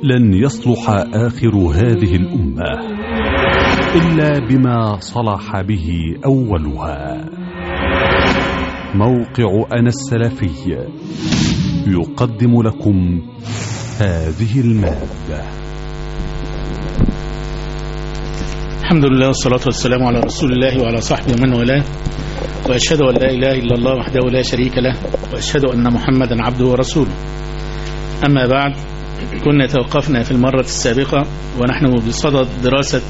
لن يصلح آخر هذه الأمة إلا بما صلح به أولها. موقع أنا السلفي يقدم لكم هذه المادة. الحمد لله والصلاة والسلام على رسول الله وعلى صحبه ومن والاه، وأشهد أن لا إله إلا الله وحده لا شريك له، وأشهد أن محمدا عبده ورسوله. أما بعد، كنا توقفنا في المرة السابقة ونحن بصدد دراسة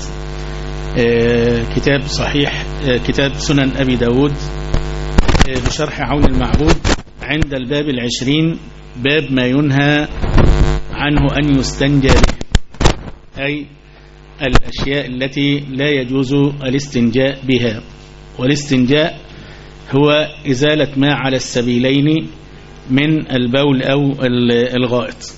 كتاب صحيح، كتاب سنن أبي داود بشرح عون المعبود، عند الباب 20، باب ما ينهى عنه أن يستنجى به، أي الأشياء التي لا يجوز الاستنجاء بها. والاستنجاء هو إزالة ما على السبيلين من البول أو الغائط.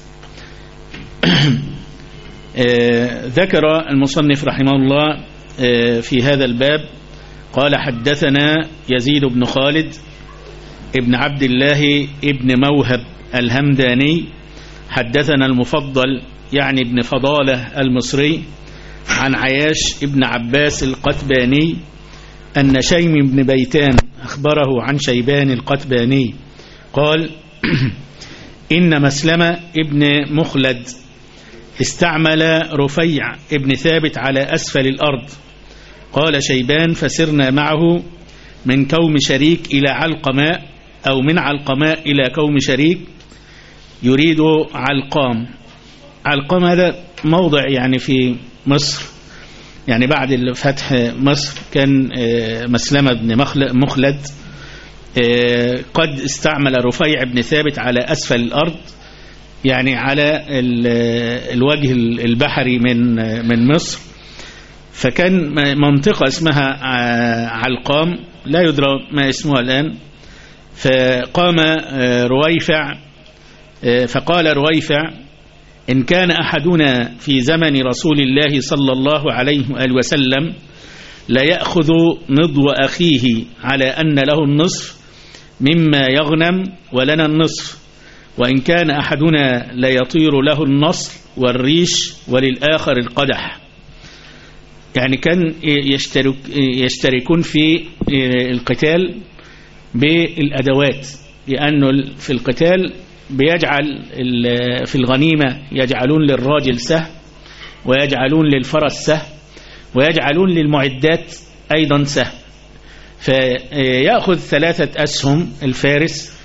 ذكر المصنف رحمه الله في هذا الباب قال: حدثنا يزيد بن خالد ابن عبد الله ابن موهب الهمداني، حدثنا المفضل يعني ابن فضالة المصري، عن عياش ابن عباس القتباني أن شيم بن بيتان أخبره عن شيبان القتباني قال: إن مسلم ابن مخلد استعمل رفيع ابن ثابت على أسفل الأرض. قال شيبان: فسرنا معه من كوم شريك إلى علقماء، أو من علقماء إلى كوم شريك، يريد علقام. علقام هذا موضع يعني في مصر، يعني بعد فتح مصر كان مسلمة بن مخلد قد استعمل رفيع بن ثابت على أسفل الأرض، يعني على الوجه البحري من مصر. فكان منطقة اسمها علقام، لا يدرى ما اسمها الآن. فقام رويفع فقال رويفع: إن كان أحدنا في زمن رسول الله صلى الله عليه وآله وسلم لا يأخذ نضو أخيه على أن له النصف مما يغنم ولنا النصف، وإن كان أحدنا لا يطير له النصل والريش وللآخر القدح. يعني كان يشتركون في القتال بالأدوات، لأنه في القتال بيجعل في الغنيمة يجعلون للراجل سهم، ويجعلون للفرس سهم، ويجعلون للمعدات أيضا سهم. فيأخذ 3 أسهم الفارس،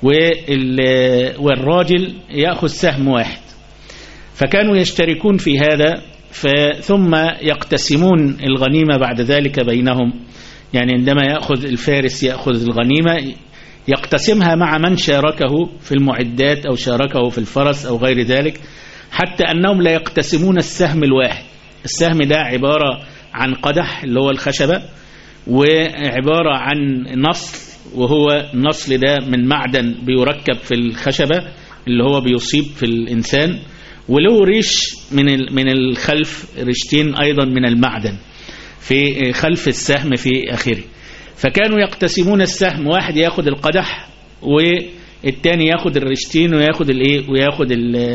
والراجل يأخذ سهم واحد. فكانوا يشتركون في هذا، ثم يقتسمون الغنيمة بعد ذلك بينهم. يعني عندما يأخذ الفارس يأخذ الغنيمة يقتسمها مع من شاركه في المعدات أو شاركه في الفرس أو غير ذلك، حتى أنهم لا يقتسمون السهم الواحد. السهم ده عبارة عن قدح اللي هو الخشبة، وعبارة عن نصل، وهو النصل ده من معدن بيركب في الخشبة اللي هو بيصيب في الإنسان، وله ريش من الخلف، ريشتين أيضا من المعدن في خلف السهم في آخره. فكانوا يقتسمون السهم، واحد ياخد القدح والتاني ياخد الريشتين وياخد وياخد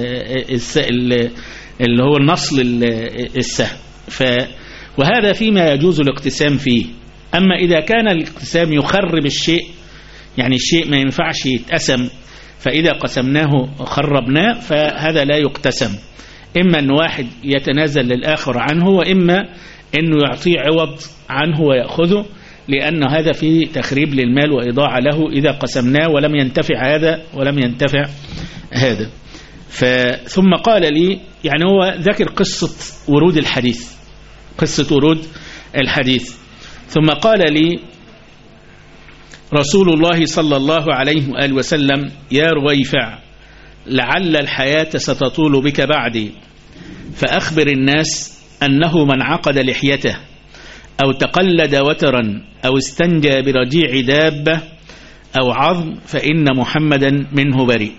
اللي هو النصل السهم. وهذا فيما يجوز الاقتسام فيه. أما إذا كان الاقتسام يخرب الشيء، يعني الشيء ما ينفعش يتقسم، فإذا قسمناه خربناه، فهذا لا يقتسم. إما أن واحد يتنازل للآخر عنه، وإما أنه يعطيه عوض عنه ويأخذه، لأن هذا فيه تخريب للمال وإضاعة له إذا قسمناه، ولم ينتفع هذا ولم ينتفع هذا. ثم قال لي، يعني هو ذكر قصة ورود الحديث، قصة ورود الحديث. ثم قال لي رسول الله صلى الله عليه وآله وسلم: يا رويفع، لعل الحياة ستطول بك بعدي، فأخبر الناس أنه من عقد لحيته أو تقلد وترا أو استنجى برجيع دابة أو عظم فإن محمدا منه بريء.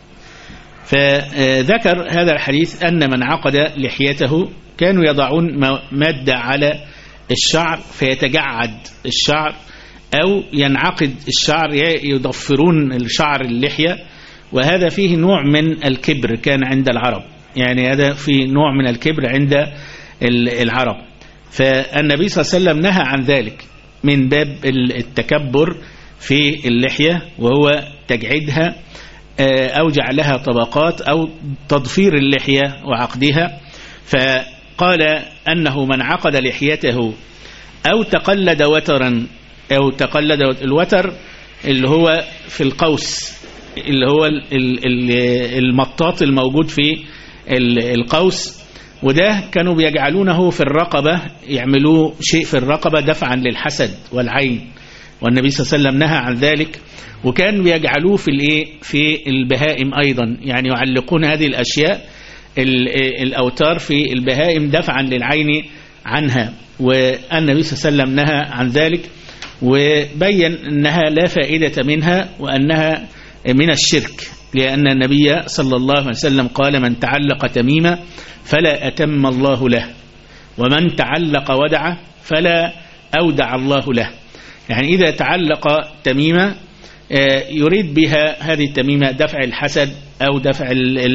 فذكر هذا الحديث أن من عقد لحيته كانوا يضعون مادة على الشعر فيتجعد الشعر، أو ينعقد الشعر، يضفرون الشعر اللحية، وهذا فيه نوع من الكبر كان عند العرب. يعني هذا في نوع من الكبر عند العرب. فالنبي صلى الله عليه وسلم نهى عن ذلك من باب التكبر في اللحية، وهو تجعيدها أو جعلها طبقات أو تضفير اللحية وعقدها. فقال أنه من عقد لحيته أو تقلد وترا، أو تقلد الوتر اللي هو في القوس، اللي هو المطاط الموجود في القوس، وده كانوا بيجعلونه في الرقبة، يعملوا شيء في الرقبة دفعا للحسد والعين، والنبي صلى الله عليه وسلم نهى عن ذلك. وكان بيجعلوه في البهائم أيضا، يعني يعلقون هذه الأشياء الأوتار في البهائم دفعا للعين عنها، والنبي صلى الله عليه وسلم نهى عن ذلك وبين أنها لا فائدة منها وأنها من الشرك، لأن النبي صلى الله عليه وسلم قال: من تعلق تميمة فلا أتم الله له، ومن تعلق ودعة فلا أودع الله له. يعني إذا تعلق تميمة يريد بها هذه التميمة دفع الحسد أو دفع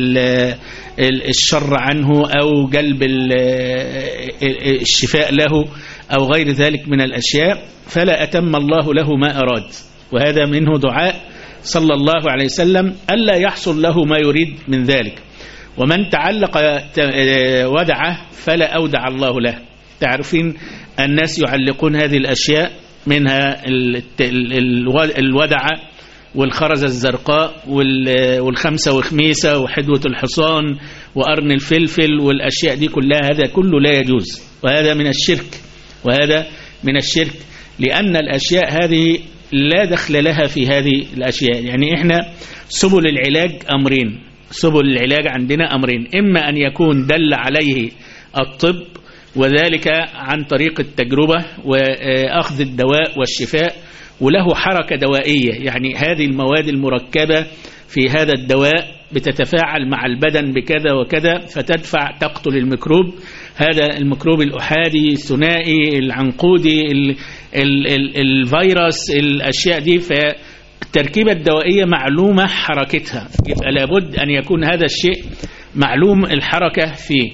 الشر عنه أو جلب الشفاء له أو غير ذلك من الأشياء، فلا أتم الله له ما أراد. وهذا منه دعاء صلى الله عليه وسلم ألا يحصل له ما يريد من ذلك. ومن تعلق ودعه فلا أودع الله له. تعرفين الناس يعلقون هذه الأشياء، منها الودعة والخرزة الزرقاء والخمسة وخميسة وحدوة الحصان وقرن الفلفل والأشياء دي كلها، هذا كله لا يجوز، وهذا من الشرك، وهذا من الشرك، لأن الأشياء هذه لا دخل لها في هذه الأشياء. يعني إحنا سبل العلاج أمرين، سبل العلاج عندنا أمرين: إما أن يكون دل عليه الطب، وذلك عن طريق التجربة وأخذ الدواء والشفاء، وله حركة دوائية، يعني هذه المواد المركبة في هذا الدواء بتتفاعل مع البدن بكذا وكذا فتدفع تقتل الميكروب، هذا الميكروب الأحادي الثنائي العنقودي الفيروس، الأشياء دي. فالتركيبة الدوائية معلومة حركتها، يبقى لابد أن يكون هذا الشيء معلوم الحركة فيه،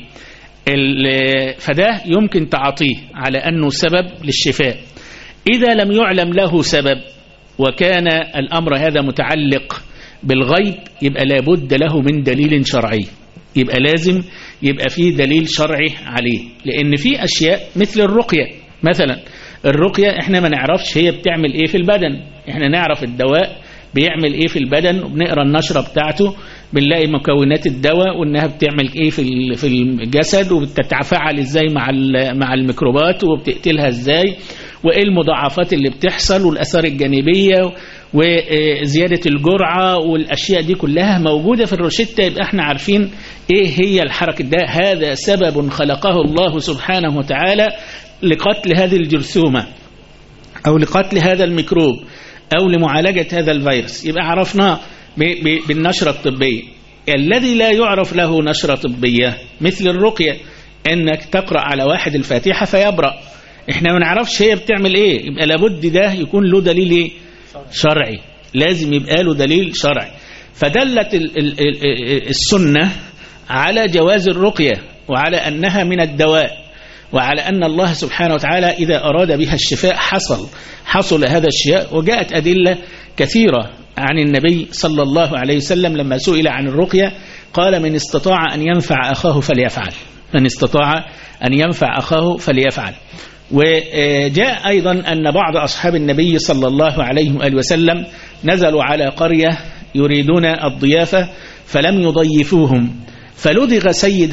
فده يمكن تعطيه على أنه سبب للشفاء. إذا لم يعلم له سبب وكان الأمر هذا متعلق بالغيب، يبقى لابد له من دليل شرعي، يبقى لازم يبقى فيه دليل شرعي عليه. لأن في أشياء مثل الرقية مثلا، الرقية احنا ما نعرفش هي بتعمل ايه في البدن، احنا نعرف الدواء بيعمل ايه في البدن، وبنقرأ النشرة بتاعته بنلاقي مكونات الدواء وانها بتعمل ايه في الجسد، وبتتفاعل ازاي مع الميكروبات، وبتقتلها ازاي، وايه المضاعفات اللي بتحصل، والاثار الجانبية، وزيادة الجرعة، والاشياء دي كلها موجودة في الروشتة. يبقى احنا عارفين ايه هي الحركة ده، هذا سبب خلقه الله سبحانه وتعالى لقتل هذه الجرثومة او لقتل هذا الميكروب او لمعالجة هذا الفيروس. يبقى عرفناه بالنشرة الطبية. الذي لا يعرف له نشرة طبية مثل الرقية، انك تقرأ على واحد الفاتحة فيبرأ، احنا ما نعرفش هي بتعمل ايه، يبقى لابد ده يكون له دليل شرعي، لازم يبقى له دليل شرعي. فدلت السنة على جواز الرقية، وعلى أنها من الدواء، وعلى أن الله سبحانه وتعالى إذا أراد بها الشفاء حصل هذا الشفاء. وجاءت أدلة كثيرة عن النبي صلى الله عليه وسلم لما سئل عن الرقية قال: من استطاع أن ينفع أخاه فليفعل، من استطاع أن ينفع أخاه فليفعل. وجاء أيضا أن بعض أصحاب النبي صلى الله عليه وآله وسلم نزلوا على قرية يريدون الضيافة فلم يضيفوهم، فلدغ سيد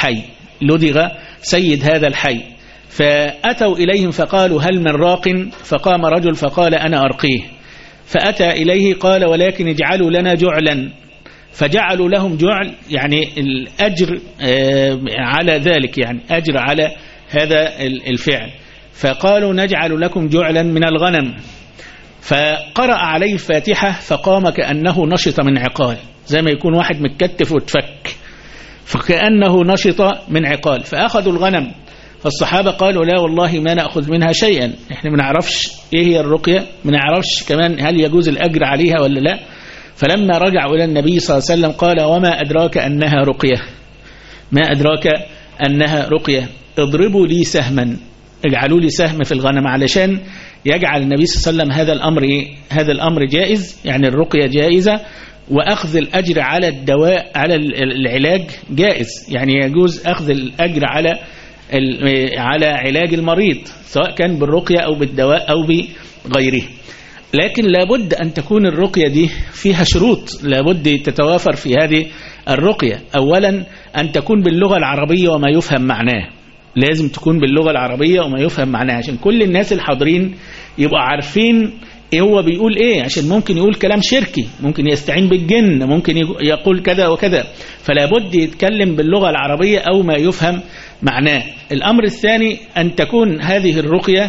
هذا الحي، فأتوا إليهم فقالوا: هل من راق؟ فقام رجل فقال: أنا أرقيه. فأتى إليه قال: ولكن اجعلوا لنا جعلا، فجعلوا لهم جعل، يعني الأجر على ذلك، يعني أجر على هذا الفعل. فقالوا: نجعل لكم جعلا من الغنم. فقرأ عليه الفاتحة فقام كأنه نشط من عقال، زي ما يكون واحد متكتف وتفك، فكأنه نشط من عقال. فأخذوا الغنم، فالصحابة قالوا: لا والله ما نأخذ منها شيئا، احنا ما نعرفش ايه هي الرقية، ما نعرفش كمان هل يجوز الأجر عليها ولا لا. فلما رجعوا إلى النبي صلى الله عليه وسلم قال: وما أدراك أنها رقية؟ ما أدراك أنها رقية. اضربوا لي سهما، اجعلوا لي سهم في الغنم، علشان يجعل النبي صلى الله عليه وسلم هذا الأمر هذا الأمر جائز، يعني الرقية جائزة، وأخذ الأجر على الدواء على العلاج جائز، يعني يجوز أخذ الأجر على علاج المريض سواء كان بالرقية أو بالدواء أو بغيره. لكن لابد أن تكون الرقية دي فيها شروط، لابد تتوافر في هذه الرقية. أولا أن تكون باللغة العربية وما يفهم معناه، لازم تكون باللغة العربية وما يفهم معناه، عشان كل الناس الحاضرين يبقوا عارفين إيه هو بيقول إيه، عشان ممكن يقول كلام شركي، ممكن يستعين بالجن، ممكن يقول كذا وكذا، فلا بد يتكلم باللغة العربية أو ما يفهم معناه. الأمر الثاني أن تكون هذه الرقية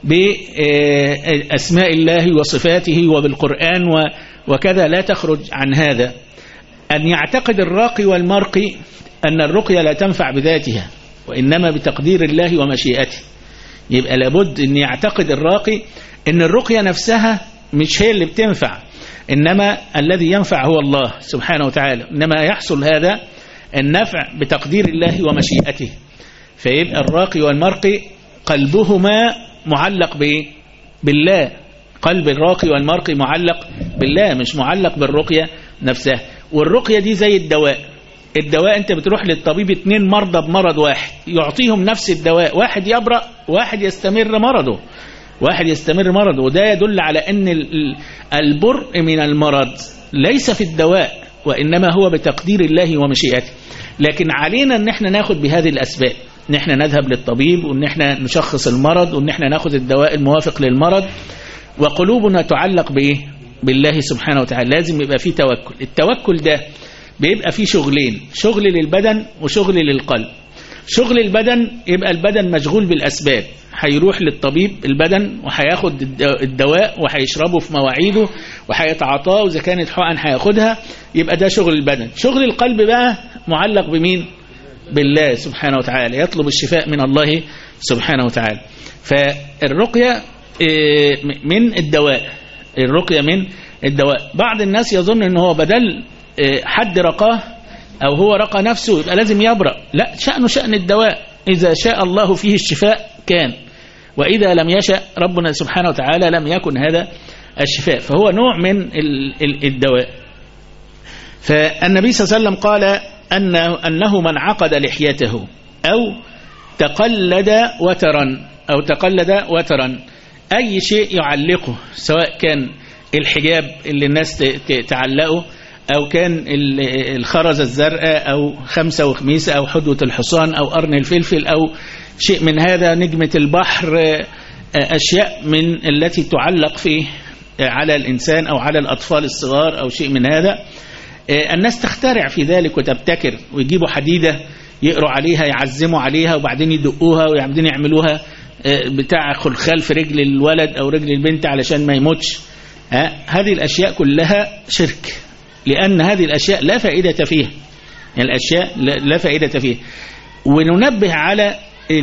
بأسماء الله وصفاته وبالقرآن وكذا، لا تخرج عن هذا. أن يعتقد الراقي والمرقي أن الرقية لا تنفع بذاتها وإنما بتقدير الله ومشيئته. يبقى لابد أن يعتقد الراقي أن الرقية نفسها مش هي اللي بتنفع، إنما الذي ينفع هو الله سبحانه وتعالى، إنما يحصل هذا النفع بتقدير الله ومشيئته. فيبقى الراقي والمرقي قلبهما معلق بالله، قلب الراقي والمرقي معلق بالله، مش معلق بالرقية نفسها. والرقية دي زي الدواء انت بتروح للطبيب 2 مرضى بمرض واحد، يعطيهم نفس الدواء، واحد يبرأ واحد يستمر مرضه، وده يدل على ان البرء من المرض ليس في الدواء وإنما هو بتقدير الله ومشيئته. لكن علينا ان احنا ناخد بهذه الأسباب، ان احنا نذهب للطبيب، وان احنا نشخص المرض، وان احنا ناخد الدواء الموافق للمرض، وقلوبنا تعلق بالله سبحانه وتعالى. لازم يبقى فيه توكل. التوكل ده بيبقى فيه شغلين، شغل للبدن وشغل للقلب. شغل البدن يبقى البدن مشغول بالأسباب، هيروح للطبيب البدن وهياخد الدواء وهيشربه في مواعيده وهيتعاطاه، وإذا كانت حقن هياخدها، يبقى ده شغل البدن. شغل القلب بقى معلق بمين؟ بالله سبحانه وتعالى، يطلب الشفاء من الله سبحانه وتعالى. فالرقية من الدواء، الرقية من الدواء. بعض الناس يظن ان هو بدل حد رقاه او هو رقى نفسه يبقى لازم يبرأ، لا، شأنه شأن الدواء، إذا شاء الله فيه الشفاء كان، وإذا لم يشأ ربنا سبحانه وتعالى لم يكن هذا الشفاء، فهو نوع من الدواء. فالنبي صلى الله عليه وسلم قال أنه من عقد لحيته أو تقلد وترا أي شيء يعلقه، سواء كان الحجاب اللي الناس تعلقه، أو كان الخرزة الزرقاء، أو خمسة وخميسة، أو حدوة الحصان، أو قرن الفلفل، أو شيء من هذا، نجمة البحر، أشياء من التي تعلق فيه على الإنسان أو على الأطفال الصغار أو شيء من هذا. الناس تخترع في ذلك وتبتكر، ويجيبوا حديدة يقروا عليها، يعزموا عليها، وبعدين يدقوها، وبعدين يعملوها بتاع خلخال في رجل الولد أو رجل البنت علشان ما يموتش. هذه الأشياء كلها شرك، لأن هذه الأشياء لا فائدة فيها، يعني الأشياء لا فائدة فيها. وننبه على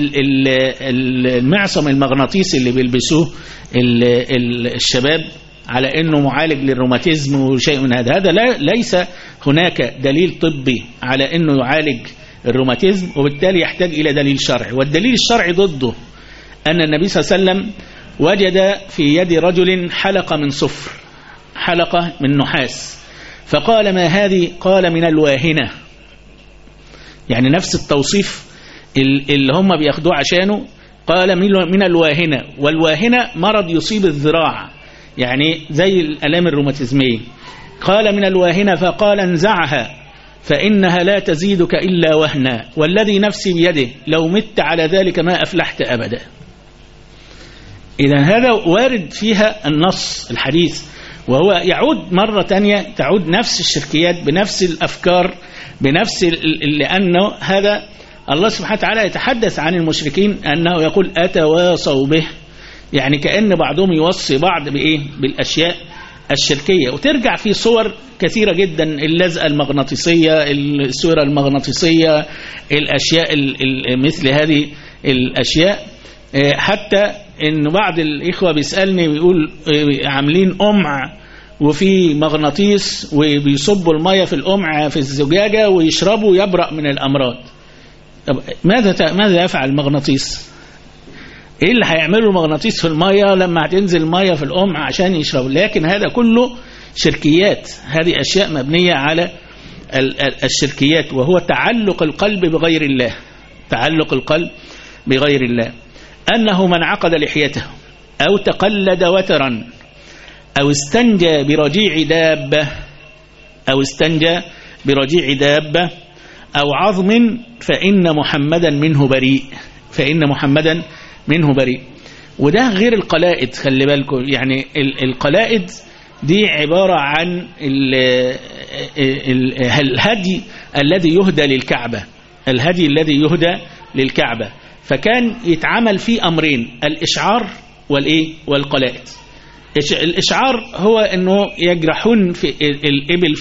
المعصم المغناطيسي اللي بيلبسوه الشباب على أنه معالج للروماتيزم وشيء من هذا ليس هناك دليل طبي على أنه يعالج الروماتيزم، وبالتالي يحتاج إلى دليل شرعي. والدليل الشرعي ضده أن النبي صلى الله عليه وسلم وجد في يد رجل حلقة من صفر، حلقة من نحاس، فقال: ما هذه؟ قال: من الواهنة. يعني نفس التوصيف اللي هم بياخدوه عشانه، قال من الواهنة. والواهنة مرض يصيب الذراع، يعني زي الآلام الروماتيزمية. قال: من الواهنة. فقال: انزعها فإنها لا تزيدك إلا وهنا، والذي نفسي بيده لو مت على ذلك ما أفلحت أبدا. إذن هذا وارد فيها النص الحديث، وهو يعود مرة تانية، تعود نفس الشركيات بنفس الأفكار بنفس لأنه هذا الله سبحانه وتعالى يتحدث عن المشركين أنه يقول: أتواصوا به، يعني كأن بعضهم يوصي بعض بإيه؟ بالأشياء الشركية. وترجع في صور كثيرة جدا، اللزقة المغناطيسية، الصورة المغناطيسية، الأشياء مثل هذه الأشياء. حتى إن بعض الإخوة بيسألني ويقول عاملين قمع وفي مغناطيس، وبيصبوا المية في القمع في الزجاجة ويشربوا يبرأ من الأمراض. ماذا يفعل المغناطيس؟ ايه اللي هيعمله المغناطيس في المية لما هتنزل المية في القمع عشان يشرب؟ لكن هذا كله شركيات، هذه أشياء مبنية على الشركيات، وهو تعلق القلب بغير الله، تعلق القلب بغير الله. أنه من عقد لحيته أو تقلد وترا أو استنجى برجيع دابة أو عظم فإن محمدا منه بريء. وده غير القلائد، خلي بالكم. يعني القلائد دي عبارة عن الهدي الذي يهدى للكعبة، فكان يتعمل فيه أمرين: الإشعار والقلائد. الإشعار هو أنه يجرحون في الإبل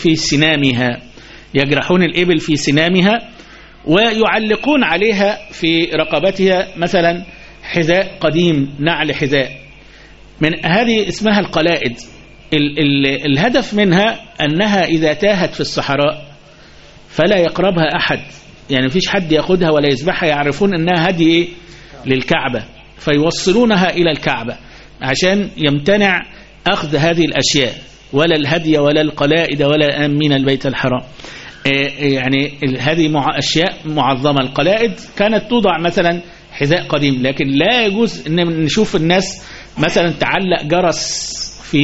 في سنامها ويعلقون عليها في رقبتها مثلا حذاء قديم، نعل حذاء، من هذه اسمها القلائد. الهدف منها أنها إذا تاهت في الصحراء فلا يقربها أحد، يعني مفيش حد يأخذها ولا يذبحها، يعرفون أنها هدي للكعبة فيوصلونها إلى الكعبة عشان يمتنع أخذ هذه الأشياء، ولا الهدي ولا القلائد ولا آمين البيت الحرام. يعني هذه أشياء معظمة. القلائد كانت توضع مثلا حذاء قديم، لكن لا يجوز أن نشوف الناس مثلا تعلق جرس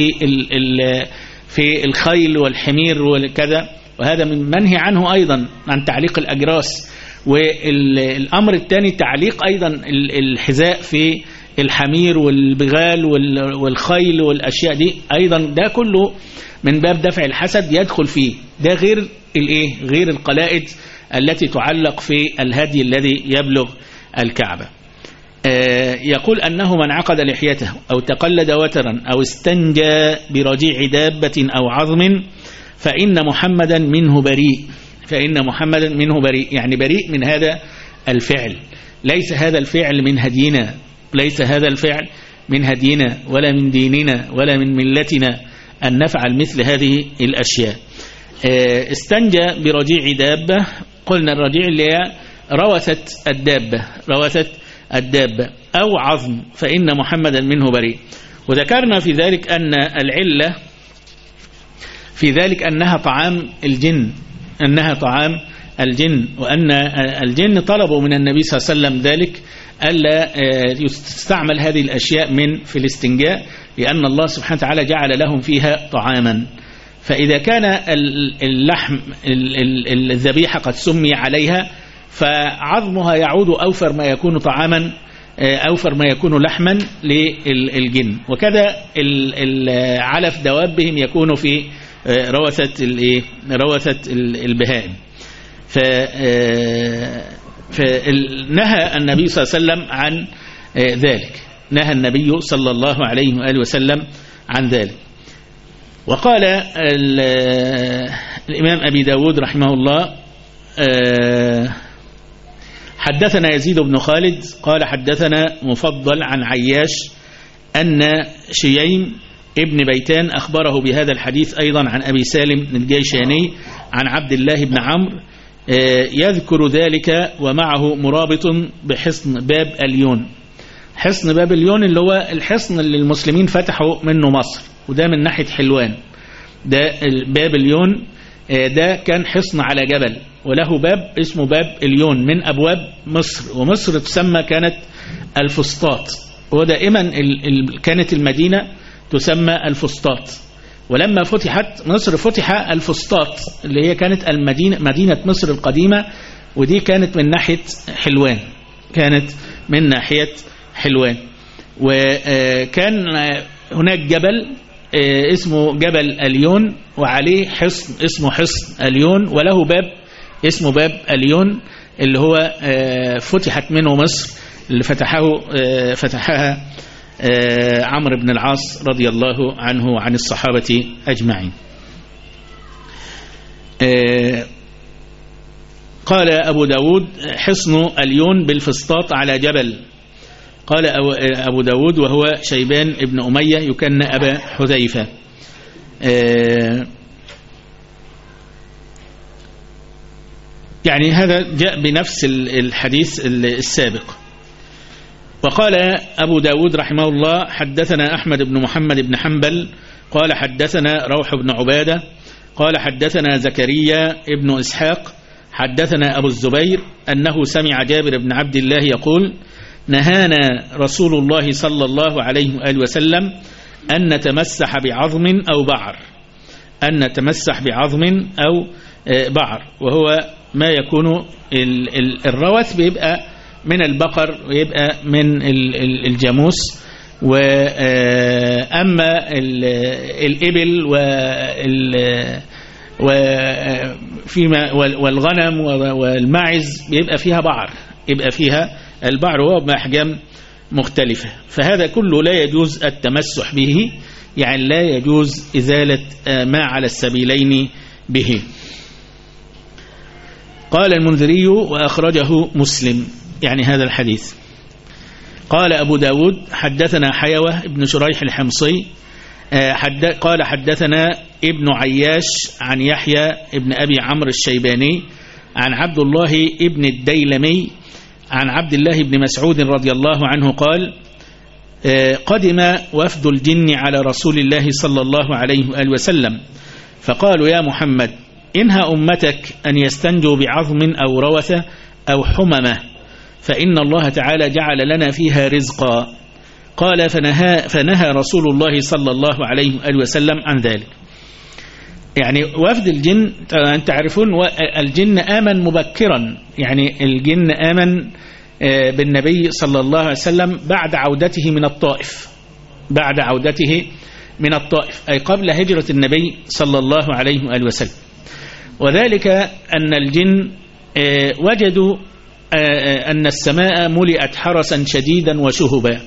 في الخيل والحمير وكذا، وهذا من منهي عنه أيضا، عن تعليق الأجراس. والأمر الثاني تعليق أيضا الحذاء في الحمير والبغال والخيل والأشياء دي أيضا، ده كله من باب دفع الحسد يدخل فيه. ده غير القلائد التي تعلق في الهدي الذي يبلغ الكعبة. يقول أنه من عقد لحيته أو تقلد وترا أو استنجى برجيع دابة أو عظم فإن محمدا منه بريء. يعني بريء من هذا الفعل. ليس هذا الفعل من هدينا ولا من ديننا ولا من ملتنا أن نفعل مثل هذه الأشياء. استنجى برجيع دابة، قلنا الرجيع اللي هي روثت الدابة أو عظم فإن محمدا منه بريء. وذكرنا في ذلك أن العلة في ذلك أنها طعام الجن، وأن الجن طلبوا من النبي صلى الله عليه وسلم ذلك ألا يستعمل هذه الأشياء في الاستنجاء، لأن الله سبحانه وتعالى جعل لهم فيها طعاما. فإذا كان اللحم الذبيحة قد سمي عليها فعظمها يعود أوفر ما يكون طعاما، أوفر ما يكون لحما للجن. وكذا علف دوابهم يكون في روثة البهائم. فنهى النبي صلى الله عليه وسلم عن ذلك، نهى النبي صلى الله عليه وآله وسلم عن ذلك. وقال الإمام أبي داود رحمه الله: حدثنا يزيد بن خالد قال حدثنا مفضل عن عياش أن شييم ابن بيتان أخبره بهذا الحديث أيضا عن أبي سالم الجيشاني عن عبد الله بن عمرو يذكر ذلك ومعه مرابط بحصن باب اليون. حصن باب اليون اللي هو الحصن اللي المسلمين فتحوا منه مصر، وده من ناحية حلوان. ده باب اليون ده كان حصن على جبل، وله باب اسمه باب اليون من أبواب مصر، ومصر تسمى كانت الفسطاط، ودائما كانت المدينة تسمى الفسطاط. ولما فتحت مصر فتح الفسطاط اللي هي كانت مدينة مصر القديمة، ودي كانت من ناحية حلوان. وكان هناك جبل اسمه جبل اليون، وعليه حصن اسمه حصن اليون، وله باب اسمه باب اليون اللي هو فتحت منه مصر، اللي فتحها عمرو بن العاص رضي الله عنه وعن الصحابة أجمعين. قال أبو داود: حصن اليون بالفسطاط على جبل. قال أبو داود وهو شيبان ابن أمية يكن أبا حذيفة. يعني هذا جاء بنفس الحديث السابق. وقال أبو داود رحمه الله حدثنا أحمد بن محمد بن حنبل قال حدثنا روح بن عبادة قال حدثنا زكريا ابن إسحاق حدثنا أبو الزبير أنه سمع جابر بن عبد الله يقول نهانا رسول الله صلى الله عليه وآله وسلم أن نتمسح بعظم أو بعر، أن نتمسح بعظم أو بعر، وهو ما يكون الروث بيبقى من البقر ويبقى من الجاموس، وأما الإبل والغنم والماعز بيبقى فيها بعر، يبقى فيها البعر هو بأحجام مختلفة. فهذا كله لا يجوز التمسح به، يعني لا يجوز إزالة ما على السبيلين به. قال المنذري وأخرجه مسلم، يعني هذا الحديث. قال أبو داود حدثنا حيوة ابن شريح الحمصي قال حدثنا ابن عياش عن يحيى ابن أبي عمرو الشيباني عن عبد الله ابن الديلمي عن عبد الله بن مسعود رضي الله عنه قال قدم وفد الجن على رسول الله صلى الله عليه وآله وسلم فقالوا يا محمد إنهى أمتك أن يستنجوا بعظم أو روثة أو حممة، فإن الله تعالى جعل لنا فيها رزقا. قال فنهى رسول الله صلى الله عليه وآله وسلم عن ذلك. يعني وفد الجن تعرفون الجن آمن مبكرا، يعني الجن آمن بالنبي صلى الله عليه وسلم بعد عودته من الطائف، بعد عودته من الطائف أي قبل هجرة النبي صلى الله عليه وآله وسلم. وذلك أن الجن وجدوا أن السماء ملئت حرسا شديدا وشهبا،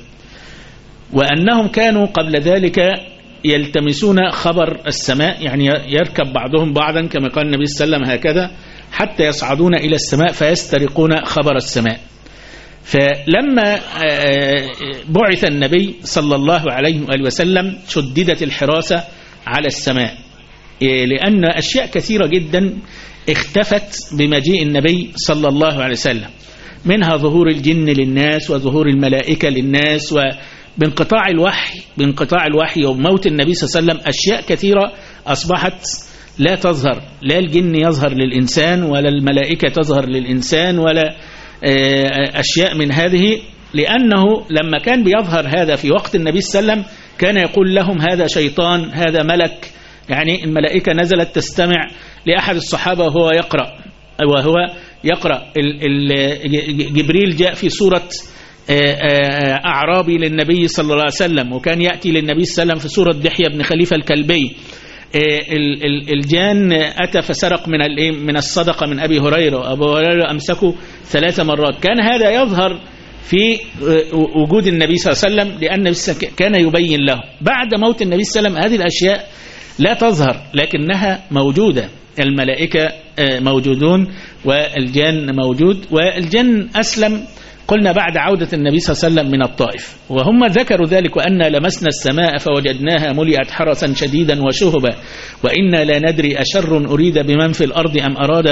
وأنهم كانوا قبل ذلك يلتمسون خبر السماء، يعني يركب بعضهم بعضا كما قال النبي صلى الله عليه وسلم هكذا حتى يصعدون إلى السماء فيسترقون خبر السماء. فلما بعث النبي صلى الله عليه وآله وسلم شددت الحراسة على السماء، لأن أشياء كثيرة جدا اختفت بمجيء النبي صلى الله عليه وسلم، منها ظهور الجن للناس وظهور الملائكة للناس، بانقطاع الوحي وموت النبي صلى الله عليه وسلم أشياء كثيرة أصبحت لا تظهر، لا الجن يظهر للإنسان ولا الملائكة تظهر للإنسان ولا أشياء من هذه، لأنه لما كان بيظهر هذا في وقت النبي صلى الله عليه وسلم كان يقول لهم هذا شيطان هذا ملك. يعني الملائكة نزلت تستمع لأحد الصحابة وهو يقرأ جبريل جاء في صورة أعرابي للنبي صلى الله عليه وسلم، وكان يأتي للنبي صلى الله عليه وسلم في صورة دحية بن خليفة الكلبي. الجان أتى فسرق من الصدقة من أبي هريرة، وأبو هريرة أمسكه 3 مرات. كان هذا يظهر في وجود النبي صلى الله عليه وسلم، لأن كان يبين له. بعد موت النبي صلى الله عليه وسلم هذه الأشياء لا تظهر لكنها موجودة، الملائكة موجودون والجن موجود. والجن أسلم قلنا بعد عودة النبي صلى الله عليه وسلم من الطائف، وهم ذكروا ذلك وأن لمسنا السماء فوجدناها ملئت حرسا شديدا وشهبا وإنا لا ندري أشر أريد بمن في الأرض أم أراد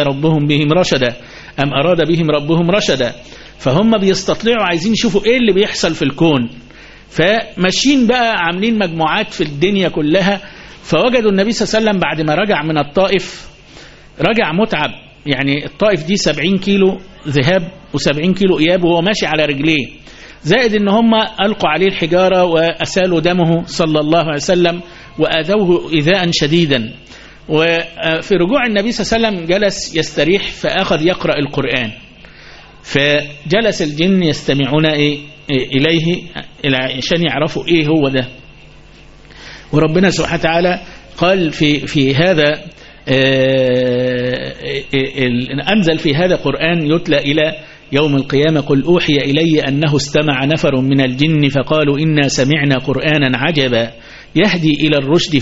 بهم ربهم رشدا. فهم بيستطلعوا عايزين يشوفوا إيه اللي بيحصل في الكون، فماشيين بقى عاملين مجموعات في الدنيا كلها. فوجدوا النبي صلى الله عليه وسلم بعد ما رجع من الطائف رجع متعب، يعني الطائف دي 70 كيلو ذهاب و70 كيلو إياب وهو ماشي على رجليه، زائد ان هم ألقوا عليه الحجارة وأسالوا دمه صلى الله عليه وسلم وأذوه إيذاء شديدا. وفي رجوع النبي صلى الله عليه وسلم جلس يستريح فأخذ يقرأ القرآن، فجلس الجن يستمعون إليه عشان يعرفوا إيه هو ده. وربنا سبحانه وتعالى قال في هذا أنزل في هذا قرآن يتلى إلى يوم القيامة قل أوحي إلي أنه استمع نفر من الجن فقالوا إنا سمعنا قرآنا عجبا يهدي إلى الرشد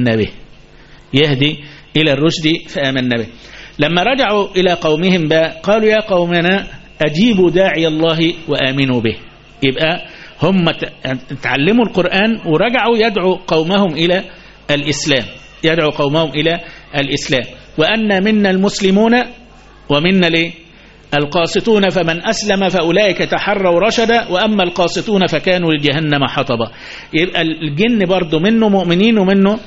فآمنا به. لما رجعوا إلى قومهم قالوا يا قومنا أجيبوا داعي الله وآمنوا به. يبقى هم تعلموا القرآن ورجعوا يدعو قومهم إلى الإسلام، وأن منا المسلمون ومنا ليه القاسطون فمن أسلم فأولئك تحروا رشدا وأما القاسطون فكانوا لجهنم حطبا. يبقى الجن برضو منه مؤمنين ومنه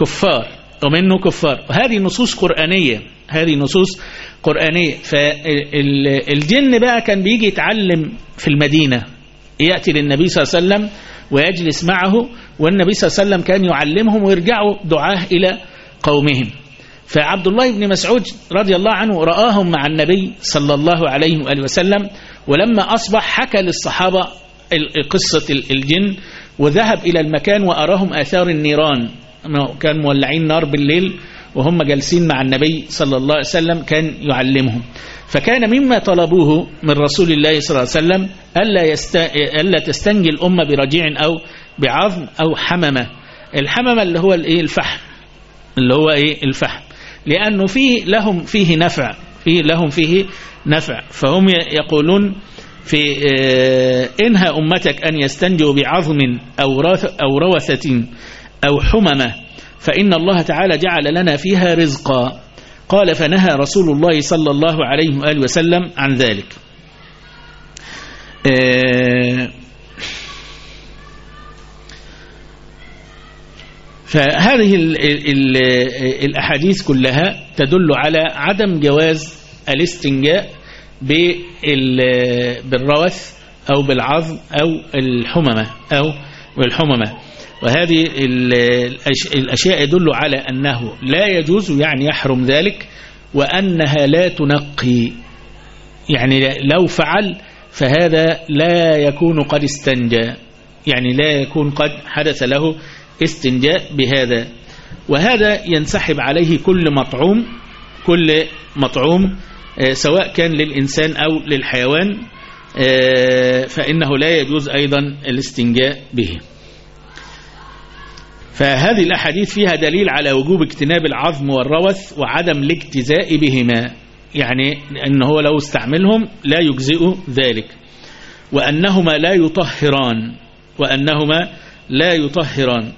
كفار وهذه نصوص قرآنية، هذه نصوص قرآنية. فالجن بقى كان بيجي يتعلم في المدينة، يأتي للنبي صلى الله عليه وسلم ويجلس معه، والنبي صلى الله عليه وسلم كان يعلمهم ويرجعوا دعاه إلى قومهم. فعبد الله بن مسعود رضي الله عنه رآهم مع النبي صلى الله عليه وآله وسلم، ولما أصبح حكى للصحابة قصة الجن وذهب إلى المكان وأراهم آثار النيران، كانوا مولعين نار بالليل وهم جالسين مع النبي صلى الله عليه وسلم كان يعلمهم. فكان مما طلبوه من رسول الله صلى الله عليه وسلم ألا تستنجي الأمة برجيع أو بعظم أو حممة. الحممة اللي هو الفحم، اللي هو الفحم، لأنه لهم فيه نفع. فهم يقولون في إنها أمتك أن يستنجوا بعظم أو روثة أو حممة فإن الله تعالى جعل لنا فيها رزقا. قال فنهى رسول الله صلى الله عليه وآله وسلم عن ذلك. فهذه الأحاديث كلها تدل على عدم جواز الاستنجاء بالروث أو بالعظم أو الحممة وهذه الأشياء يدل على أنه لا يجوز، يعني يحرم ذلك، وأنها لا تنقي، يعني لو فعل فهذا لا يكون قد استنجى، يعني لا يكون قد حدث له استنجاء بهذا. وهذا ينسحب عليه كل مطعوم سواء كان للإنسان أو للحيوان، فإنه لا يجوز أيضا الاستنجاء به. فهذه الأحاديث فيها دليل على وجوب اجتناب العظم والروث وعدم الاجتزاء بهما، يعني أنه لو استعملهم لا يجزئ ذلك، وأنهما لا يطهران.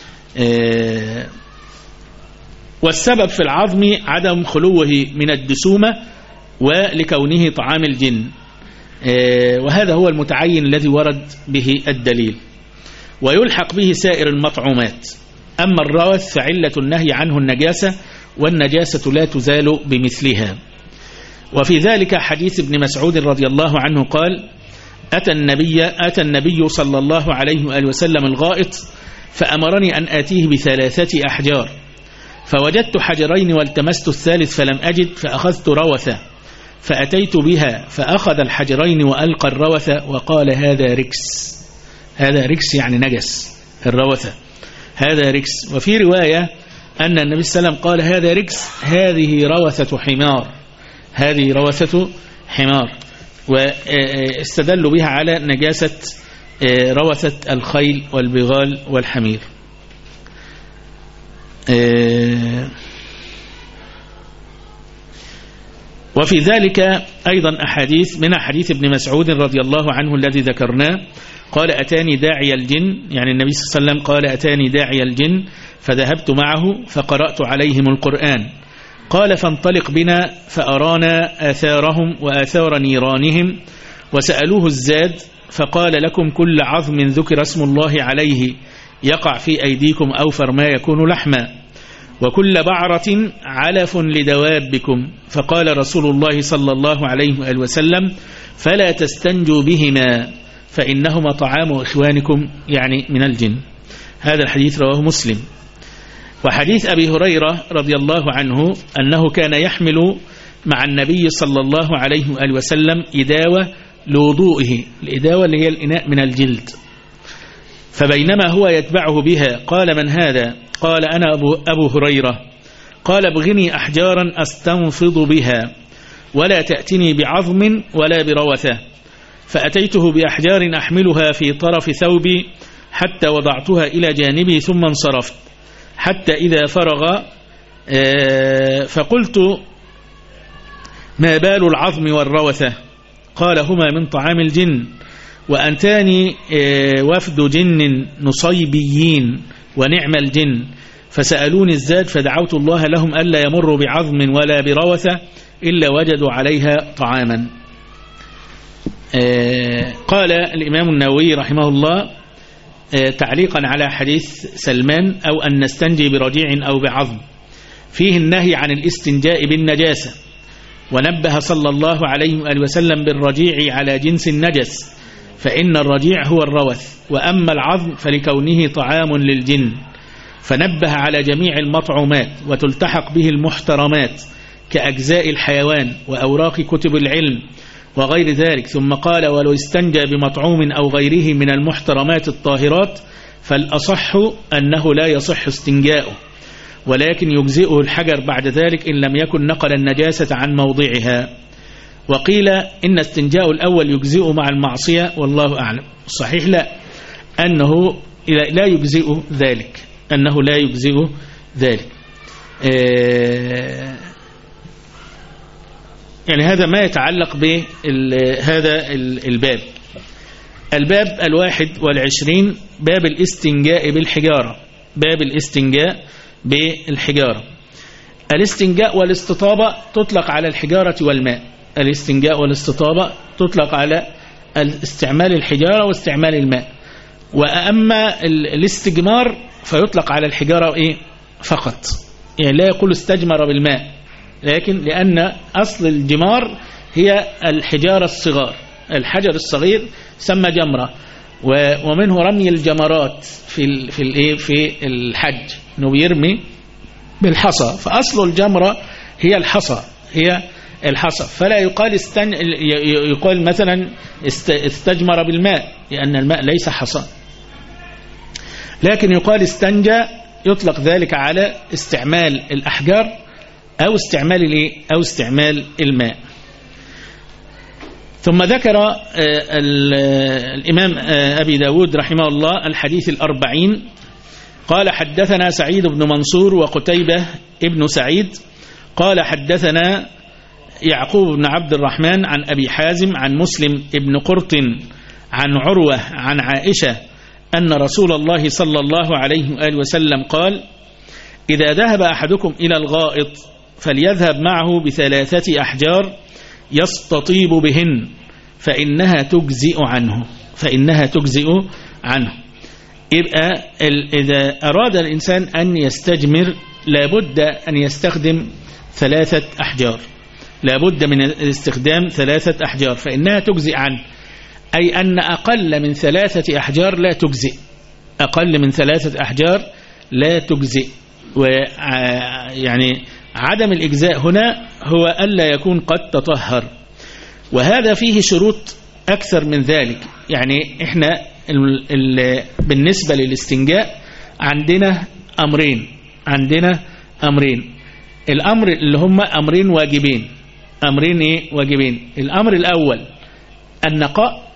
والسبب في العظم عدم خلوه من الدسومة ولكونه طعام الجن، وهذا هو المتعين الذي ورد به الدليل، ويلحق به سائر المطعومات. أما الروث فعلة النهي عنه النجاسة، والنجاسة لا تزال بمثلها. وفي ذلك حديث ابن مسعود رضي الله عنه قال: أتى النبي صلى الله عليه وآله وسلم الغائط فأمرني أن آتيه ب3 أحجار، فوجدت حجرين والتمست الثالث فلم أجد، فأخذت روثة فأتيت بها، فأخذ الحجرين وألقى الروثة وقال: هذا ركس يعني نجس، الروثة هذا ركس. وفي رواية أن النبي صلى الله عليه وسلم قال: هذا ركس، هذه روثة حمار، واستدلوا بها على نجاسة روثة الخيل والبغال والحمير. وفي ذلك أيضا أحاديث، من حديث ابن مسعود رضي الله عنه الذي ذكرناه، قال: أتاني داعي الجن، يعني النبي صلى الله عليه وسلم قال: أتاني داعي الجن فذهبت معه فقرأت عليهم القرآن، قال: فانطلق بنا فأرانا آثارهم وآثار نيرانهم، وسألوه الزاد فقال: لكم كل عظم ذكر اسم الله عليه يقع في أيديكم أوفر ما يكون لحما، وكل بعرة علف لدوابكم. فقال رسول الله صلى الله عليه وآله وسلم: فلا تستنجوا بهما فإنهما طعام إخوانكم، يعني من الجن. هذا الحديث رواه مسلم. وحديث أبي هريرة رضي الله عنه أنه كان يحمل مع النبي صلى الله عليه وآله وسلم إداوة لوضوئه، الإداوة اللي هي الإناء من الجلد، فبينما هو يتبعه بها قال: من هذا؟ قال: أنا أبو هريرة. قال: ابغني أحجارا أستنفض بها ولا تأتني بعظم ولا بروثة. فأتيته بأحجار أحملها في طرف ثوبي حتى وضعتها إلى جانبي ثم انصرفت، حتى إذا فرغ فقلت: ما بال العظم والروثة؟ قال: هما من طعام الجن، وأنتاني وفد جن نصيبيين ونعم الجن، فسألوني الزاد فدعوت الله لهم ألا يمروا بعظم ولا بروثة إلا وجدوا عليها طعاما. قال الإمام النووي رحمه الله تعليقا على حديث سلمان: أو أن نستنجي برجيع أو بعظم، فيه النهي عن الاستنجاء بالنجاسة، ونبه صلى الله عليه وآله وسلم بالرجيع على جنس النجس، فإن الرجيع هو الروث، وأما العظم فلكونه طعام للجن، فنبه على جميع المطعومات وتلتحق به المحترمات كأجزاء الحيوان وأوراق كتب العلم وغير ذلك. ثم قال: ولو استنجى بمطعوم أو غيره من المحترمات الطاهرات فالأصح أنه لا يصح استنجاؤه، ولكن يجزئه الحجر بعد ذلك إن لم يكن نقل النجاسة عن موضعها. وقيل إن استنجاء الأول يجزئه مع المعصية، والله أعلم. صحيح لا، أنه لا يجزئه ذلك، أنه لا يجزئه ذلك. يعني هذا ما يتعلق بهذا الباب. الباب 21 باب الاستنجاء بالحجارة. باب الاستنجاء بالحجارة. الاستنجاء والاستطابة تطلق على الحجارة والماء. الاستنجاء والاستطابة تطلق على استعمال الحجارة واستعمال الماء. وأما الاستجمار فيطلق على الحجارة فقط، يعني لا يقول استجمر بالماء، لكن لأن أصل الجمار هي الحجارة الصغار، الحجر الصغير سمى جمرة، ومنه رمي الجمرات في الحج، انه بيرمي بالحصى، فأصل الجمرة هي الحصى، فلا يقال يقال مثلا استجمر بالماء، لأن الماء ليس حصى، لكن يقال استنجى، يطلق ذلك على استعمال الأحجار أو استعمال الماء. ثم ذكر الإمام أبي داود رحمه الله الحديث 40. قال: حدثنا سعيد بن منصور وقتيبة ابن سعيد قال: حدثنا يعقوب بن عبد الرحمن عن أبي حازم عن مسلم ابن قرط عن عروة عن عائشة أن رسول الله صلى الله عليه وآله وسلم قال: إذا ذهب أحدكم إلى الغائط فليذهب معه ب3 أحجار يستطيب بهن فإنها تجزئ عنه. يبقى إذا أراد الإنسان أن يستجمر لابد أن يستخدم 3 أحجار، لابد من استخدام 3 أحجار فإنها تجزئ عنه، أي أن أقل من 3 أحجار لا تجزئ، أقل من 3 أحجار لا تجزئ. ويعني عدم الإجزاء هنا هو ألا يكون قد تطهر، وهذا فيه شروط أكثر من ذلك. يعني إحنا بالنسبة للاستنجاء عندنا أمرين، الأمر اللي هم أمرين واجبين، الأمر الأول النقاء،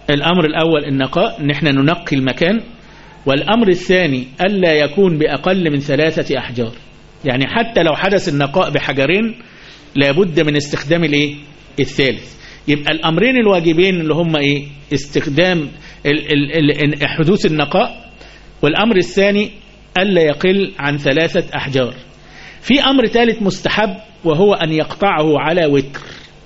إن إحنا ننقي المكان، والأمر الثاني ألا يكون بأقل من 3 أحجار. يعني حتى لو حدث النقاء بحجرين لابد من استخدام الثالث. يبقى الأمرين الواجبين اللي هم استخدام حدوث النقاء، والأمر الثاني ألا يقل عن 3 أحجار. في أمر ثالث مستحب، وهو أن يقطعه على وتر،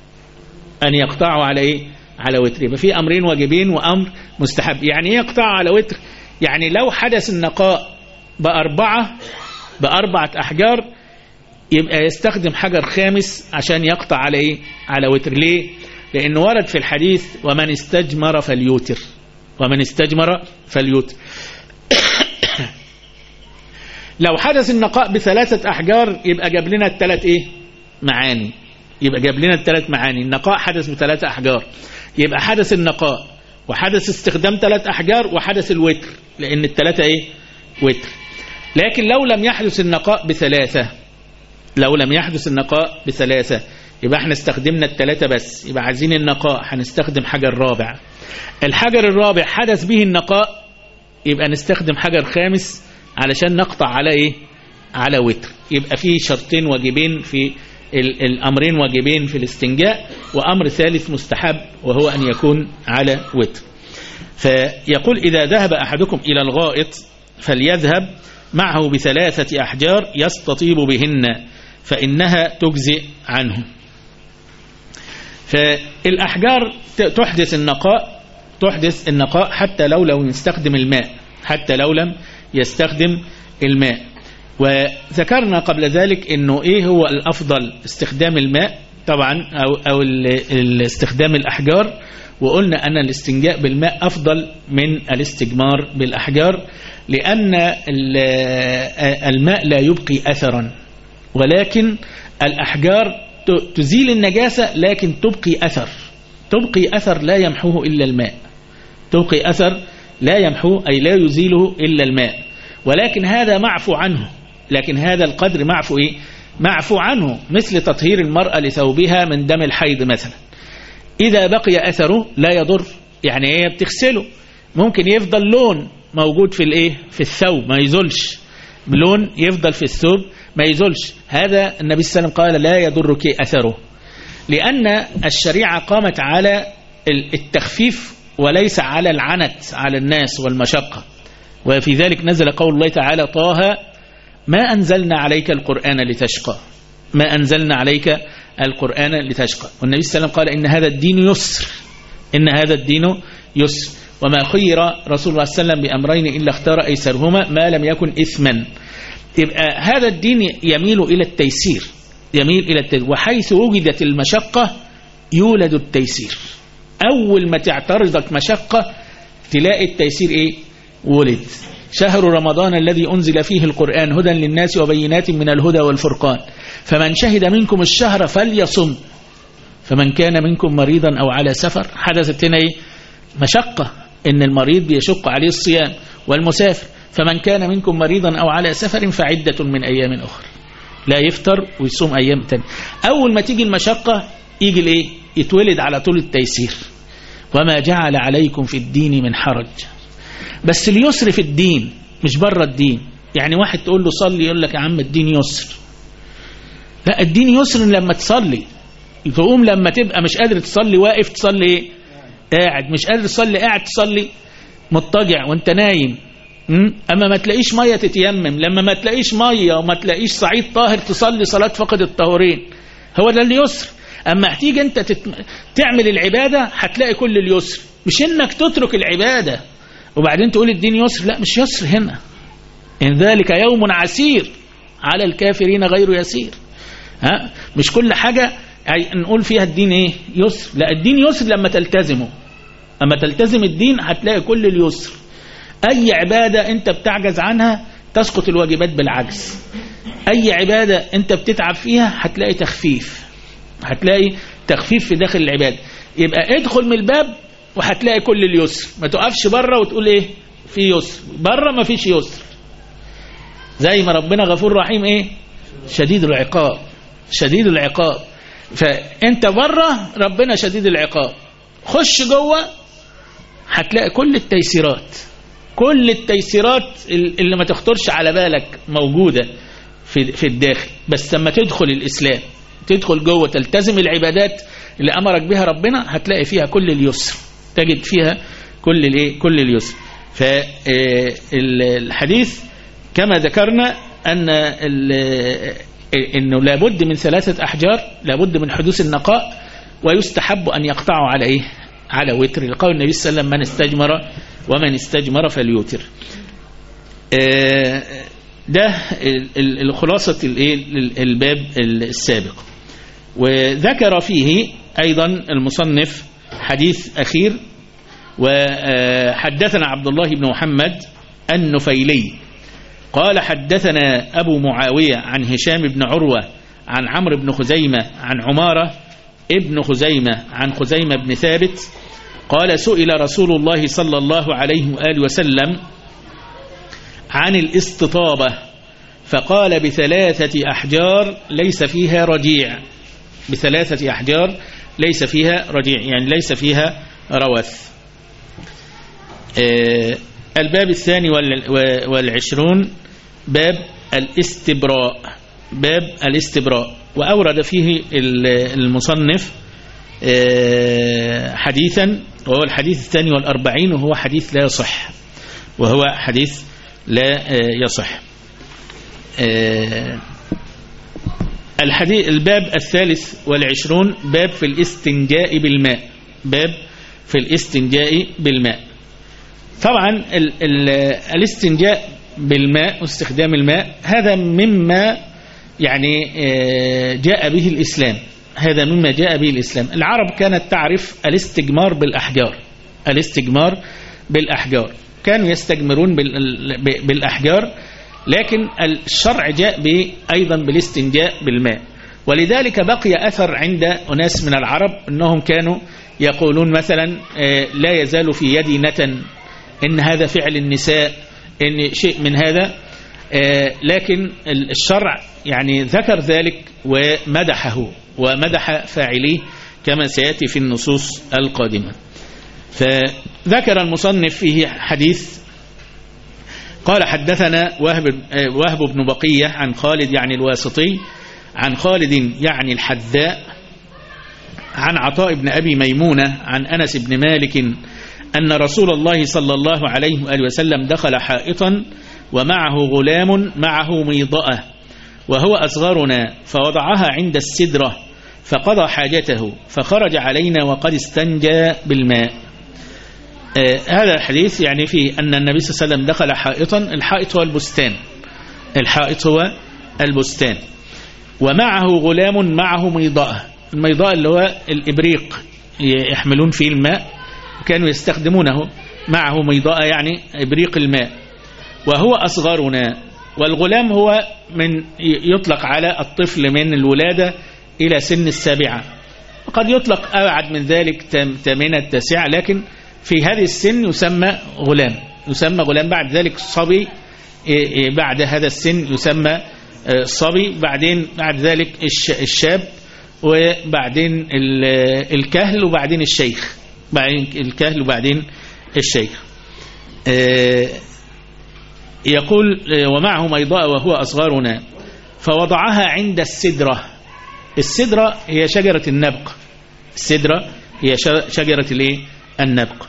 على وتر. يبقى في أمرين واجبين وأمر مستحب. يعني يقطعه على وتر، يعني لو حدث النقاء ب4 أحجار يبقى يستخدم حجر خامس عشان يقطع على وتر. ليه؟ لأنه ورد في الحديث: ومن استجمر فليوتر. لو حدث النقاء ب3 أحجار يبقى جاب لنا الثلاث معاني. النقاء حدث ب3 أحجار، يبقى حدث النقاء وحدث استخدام 3 أحجار وحدث الوتر، لأن الثلاثة وتر. لكن لو لم يحدث النقاء ب3 يبقى احنا استخدمنا ال3 بس، يبقى عايزين النقاء هنستخدم حجر رابع. الحجر الرابع حدث به النقاء يبقى نستخدم حجر خامس علشان نقطع على وتر. يبقى فيه شرطين واجبين في الأمرين واجبين في الاستنجاء، وأمر ثالث مستحب وهو أن يكون على وتر. فيقول: إذا ذهب أحدكم إلى الغائط فليذهب معه ب3 أحجار يستطيب بهن فإنها تجزئ عنه. فالأحجار تحدث النقاء حتى لو لم يستخدم الماء. وذكرنا قبل ذلك انه ايه هو الافضل، استخدام الماء طبعا او استخدام الاحجار، وقلنا ان الاستنجاء بالماء افضل من الاستجمار بالاحجار، لان الماء لا يبقي اثرا، ولكن الاحجار تزيل النجاسة لكن تبقي أثر لا يمحوه إلا الماء، تبقي أثر لا يمحوه أي لا يزيله إلا الماء. ولكن هذا معفو عنه، لكن هذا القدر معفو عنه، مثل تطهير المرأة لثوبها من دم الحيض مثلا، إذا بقي أثره لا يضر، يعني هي بتغسله ممكن يفضل لون موجود في الثوب ما يزولش، لون يفضل في الثوب ما يزولش، هذا النبي صلى الله عليه وسلم قال لا يضرك أثره، لأن الشريعة قامت على التخفيف وليس على العنت على الناس والمشقة. وفي ذلك نزل قول الله تعالى طه ما أنزلنا عليك القرآن لتشقى، ما أنزلنا عليك القرآن لتشقى. والنبي صلى الله عليه وسلم قال إن هذا الدين يسر، إن هذا الدين يسر، وما خير رسول الله صلى الله عليه وسلم بأمرين إلا اختار أيسرهما ما لم يكن إثما. يبقى هذا الدين يميل إلى التيسير، وحيث وجدت المشقة يولد التيسير. أول ما تعترضك مشقة تلاقي التيسير ولد. شهر رمضان الذي أنزل فيه القرآن هدى للناس وبينات من الهدى والفرقان فمن شهد منكم الشهر فليصم فمن كان منكم مريضا أو على سفر. حدثت هنا مشقة، إن المريض بيشق عليه الصيام والمسافر، فمن كان منكم مريضا أو على سفر فعدة من أيام أخرى، لا يفطر ويصوم أيام تانية. أول ما تيجي المشقة يجي يتولد على طول التيسير. وما جعل عليكم في الدين من حرج، بس اليسر في الدين مش بره الدين. يعني واحد تقول له صلي يقول لك يا عم الدين يسر، لا الدين يسر لما تصلي، تقوم لما تبقى مش قادر تصلي واقف تصلي قاعد، مش قادر تصلي قاعد تصلي مضطجع وانت نايم. اما ما تلاقيش ميه تتيمم، لما ما تلاقيش ميه وما تلاقيش صعيد طاهر تصلي صلاة فقد الطهورين، هو ده اليسر. اما هتيجي انت تعمل العبادة هتلاقي كل اليسر، مش انك تترك العبادة وبعدين تقول الدين يسر، لا مش يسر هنا. إن ذلك يوم عسير على الكافرين غير يسير. مش كل حاجة نقول فيها الدين يسر، لا الدين يسر لما تلتزمه، اما تلتزم الدين هتلاقي كل اليسر. اي عبادة انت بتعجز عنها تسقط الواجبات بالعجز، اي عبادة انت بتتعب فيها هتلاقي تخفيف في داخل العبادة. يبقى ادخل من الباب وهتلاقي كل اليسر، ما تقفش بره وتقول في يسر، بره ما فيش يسر. زي ما ربنا غفور رحيم شديد العقاب. فانت بره ربنا شديد العقاب، خش جوه هتلاقي كل التيسيرات اللي ما تخطرش على بالك موجودة في الداخل. بس لما تدخل الإسلام، تدخل جوه تلتزم العبادات اللي أمرك بها ربنا، هتلاقي فيها كل اليسر، تجد فيها كل اليسر. فالحديث كما ذكرنا إنه لابد من 3 أحجار، لابد من حدوث النقاء، ويستحب أن يقطعوا على وتر، لقول النبي صلى الله عليه وسلم من استجمر ومن استجمر فليوتر. ده الخلاصة الباب السابق. وذكر فيه أيضا المصنف حديث أخير. وحدثنا عبد الله بن محمد النفيلي قال حدثنا أبو معاوية عن هشام بن عروة عن عمرو بن خزيمة عن عمارة ابن خزيمة عن خزيمة بن ثابت قال سئل رسول الله صلى الله عليه وآله وسلم عن الاستطابة فقال ب3 أحجار ليس فيها رجيع، ب3 أحجار ليس فيها رجيع، يعني ليس فيها روث. الباب 22 باب الاستبراء. وأورد فيه المصنف حديثا، وهو الحديث 42، وهو حديث لا يصح، الباب 23 باب في الاستنجاء بالماء. باب في الاستنجاء بالماء. طبعا الاستنجاء بالماء واستخدام الماء هذا مما يعني جاء به الإسلام. هذا مما جاء به الإسلام. العرب كانت تعرف الاستجمار بالأحجار. الاستجمار بالأحجار، كانوا يستجمرون بالأحجار، لكن الشرع جاء أيضا بالاستنجاء بالماء. ولذلك بقي أثر عند أناس من العرب أنهم كانوا يقولون مثلا لا يزال في يدي نتن، إن هذا فعل النساء، إن شيء من هذا. لكن الشرع يعني ذكر ذلك ومدحه ومدح فاعليه كما سيأتي في النصوص القادمة. فذكر المصنف فيه حديث قال حدثنا وهب بن بقية عن خالد يعني الواسطي عن خالد يعني الحذاء عن عطاء بن أبي ميمونة عن أنس بن مالك أن رسول الله صلى الله عليه وآله وسلم دخل حائطا ومعه غلام معه ميضأة وهو أصغرنا، فوضعها عند السدرة فقضى حاجته فخرج علينا وقد استنجى بالماء. هذا الحديث يعني فيه أن النبي صلى الله عليه وسلم دخل حائطا. الحائط هو البستان. الحائط هو البستان. ومعه غلام معه ميضاء. الميضاء اللي هو الإبريق يحملون فيه الماء، كانوا يستخدمونه. معه ميضاء يعني إبريق الماء. وهو أصغرنا. والغلام هو من يطلق على الطفل من الولادة إلى سن 7. وقد يطلق أبعد من ذلك 8 9، لكن في هذه السن يسمى غلام. يسمى غلام. بعد ذلك صبي. بعد هذا السن يسمى صبي. بعدين بعد ذلك الشاب، وبعدين الكهل، وبعدين الشيخ. بعدين الكهل وبعدين الشيخ. يقول ومعه ميضاء وهو أصغرنا فوضعها عند السدرة. السدرة هي شجرة النبق. السدرة هي شجرة النبق.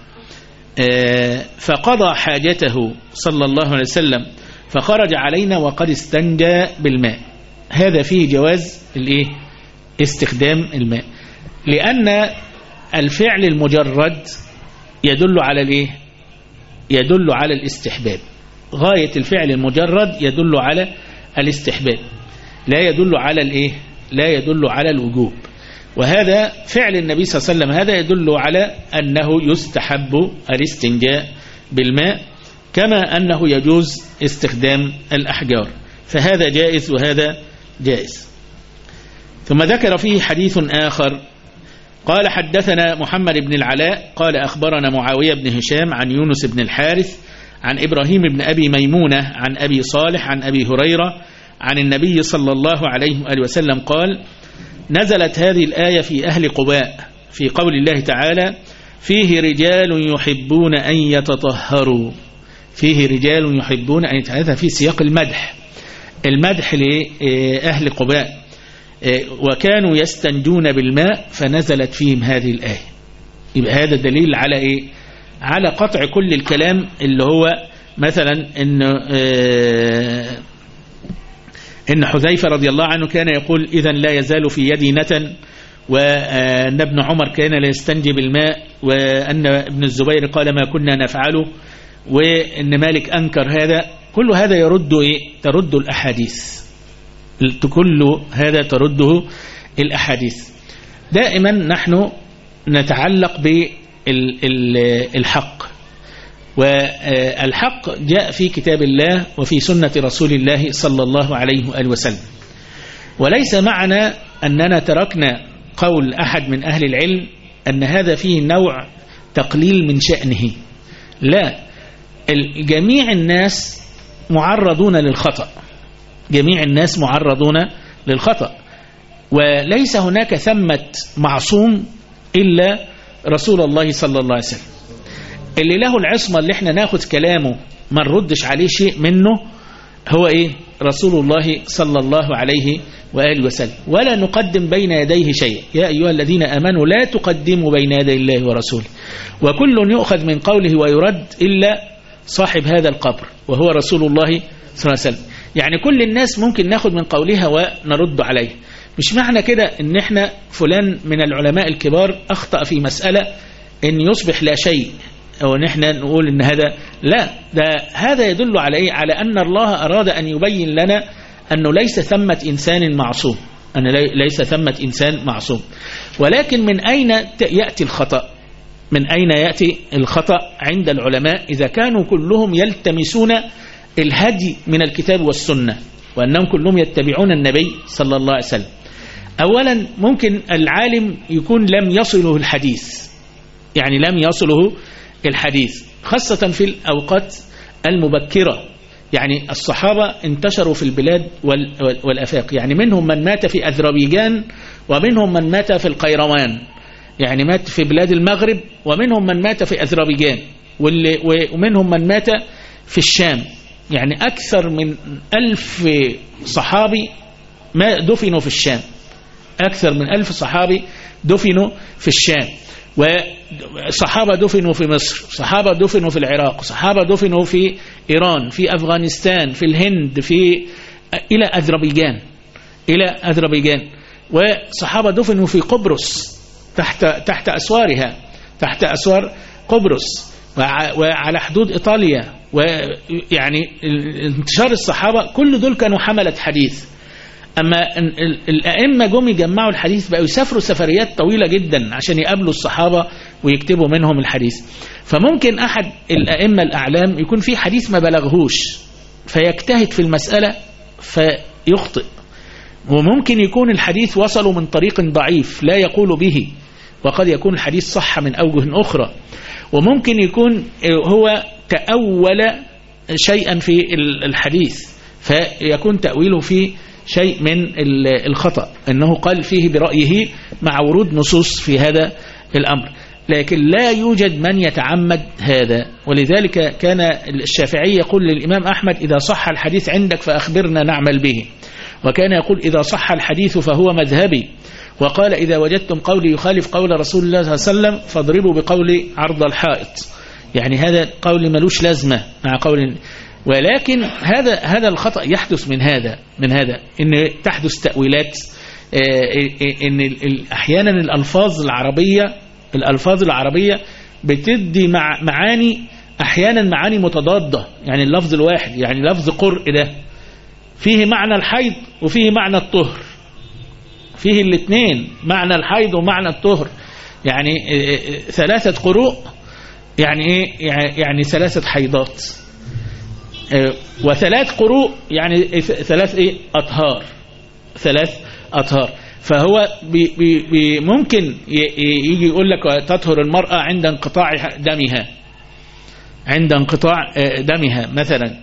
فقضى حاجته صلى الله عليه وسلم فخرج علينا وقد استنجى بالماء. هذا فيه جواز استخدام الماء، لأن الفعل المجرد يدل على يدل على الاستحباب. غاية الفعل المجرد يدل على الاستحباب، لا يدل على لا يدل على الوجوب. وهذا فعل النبي صلى الله عليه وسلم، هذا يدل على أنه يستحب الاستنجاء بالماء، كما أنه يجوز استخدام الأحجار. فهذا جائز وهذا جائز. ثم ذكر فيه حديث آخر قال حدثنا محمد بن العلاء قال أخبرنا معاوية بن هشام عن يونس بن الحارث عن إبراهيم بن أبي ميمونة عن أبي صالح عن أبي هريرة عن النبي صلى الله عليه وآله وسلم قال: نزلت هذه الآية في أهل قباء في قول الله تعالى: فيه رجال يحبون أن يتطهروا. فيه رجال يحبون أن يتطهروا. هذا في سياق المدح لأهل قباء، وكانوا يستنجون بالماء فنزلت فيهم هذه الآية. يبقى هذا دليل على على قطع كل الكلام اللي هو مثلا إن حذيفة رضي الله عنه كان يقول: إذا لا يزال في يدي نتن، وأن ابن عمر كان لا يستنجي بالماء، وأن ابن الزبير قال ما كنا نفعله، وأن مالك أنكر هذا. كل هذا ترد الأحاديث. كل هذا ترده الأحاديث. دائما نحن نتعلق بالحق، والحق جاء في كتاب الله وفي سنة رسول الله صلى الله عليه وآله وسلم. وليس معنى أننا تركنا قول أحد من أهل العلم أن هذا فيه نوع تقليل من شأنه. لا، جميع الناس معرضون للخطأ. جميع الناس معرضون للخطأ، وليس هناك ثمة معصوم إلا رسول الله صلى الله عليه وسلم، اللي له العصمة اللي احنا ناخد كلامه ما نردش عليه شيء منه. هو رسول الله صلى الله عليه وآله وسلم، ولا نقدم بين يديه شيء. يا أيها الذين آمنوا لا تقدموا بين يدي الله ورسوله، وكل يؤخذ من قوله ويرد إلا صاحب هذا القبر وهو رسول الله صلى الله عليه وسلم. يعني كل الناس ممكن ناخد من قولها ونرد عليه. مش معنى كده ان احنا فلان من العلماء الكبار اخطأ في مسألة ان يصبح لا شيء، او ان احنا نقول ان هذا لا، هذا يدل على ايه؟ على ان الله اراد ان يبين لنا انه ليس ثمة انسان معصوم، ان ليس ثمة انسان معصوم. ولكن من اين يأتي الخطأ؟ من اين يأتي الخطأ عند العلماء اذا كانوا كلهم يلتمسون الهدي من الكتاب والسنة، وانهم كلهم يتبعون النبي صلى الله عليه وسلم؟ اولا ممكن العالم يكون لم يصله الحديث، يعني لم يصله الحديث، خاصة في الأوقات المبكرة. يعني الصحابة انتشروا في البلاد والأفاق، يعني منهم من مات في أذربيجان، ومنهم من مات في القيروان، يعني مات في بلاد المغرب، ومنهم من مات في أذربيجان، ومنهم من مات في الشام. يعني أكثر من 1000 صحابي ما دفنوا في الشام، أكثر من 1000 صحابي دفنوا في الشام، وصحابة دفنوا في مصر، صحابة دفنوا في العراق، صحابة دفنوا في إيران، في أفغانستان، في الهند، إلى أذربيجان، وصحابة دفنوا في قبرص تحت أسوارها، تحت أسوار قبرص، وعلى حدود إيطاليا. ويعني انتشار الصحابة كل دول كانوا حملة حديث. أما الأئمة جم يجمعوا الحديث بقوا يسافروا سفريات طويلة جدا عشان يقابلوا الصحابة ويكتبوا منهم الحديث. فممكن أحد الأئمة الأعلام يكون في حديث ما بلغهوش فيجتهد في المسألة فيخطئ، وممكن يكون الحديث وصلوا من طريق ضعيف لا يقول به، وقد يكون الحديث صح من أوجه أخرى، وممكن يكون هو تأول شيئا في الحديث فيكون تأويله فيه شيء من الخطأ، أنه قال فيه برأيه مع ورود نصوص في هذا الأمر. لكن لا يوجد من يتعمد هذا، ولذلك كان الشافعي يقول للإمام أحمد: إذا صح الحديث عندك فأخبرنا نعمل به. وكان يقول: إذا صح الحديث فهو مذهبي. وقال: إذا وجدتم قولي يخالف قول رسول الله صلى الله عليه وسلم فاضربوا بقولي عرض الحائط. يعني هذا قول ملوش لازمة مع قول. ولكن هذا الخطأ يحدث من هذا إن تحدث تأويلات، إن أحيانا الألفاظ العربية بتدي معاني، أحيانا معاني متضادة. يعني اللفظ الواحد، يعني لفظ قرء ده فيه معنى الحيض وفيه معنى الطهر، فيه الاثنين، معنى الحيض ومعنى الطهر. يعني 3 قروء يعني إيه؟ يعني 3 حيضات، و3 قروء يعني 3 أطهار، 3 أطهار. فهو ممكن يجي يقول لك تطهر المرأة عند انقطاع دمها مثلا،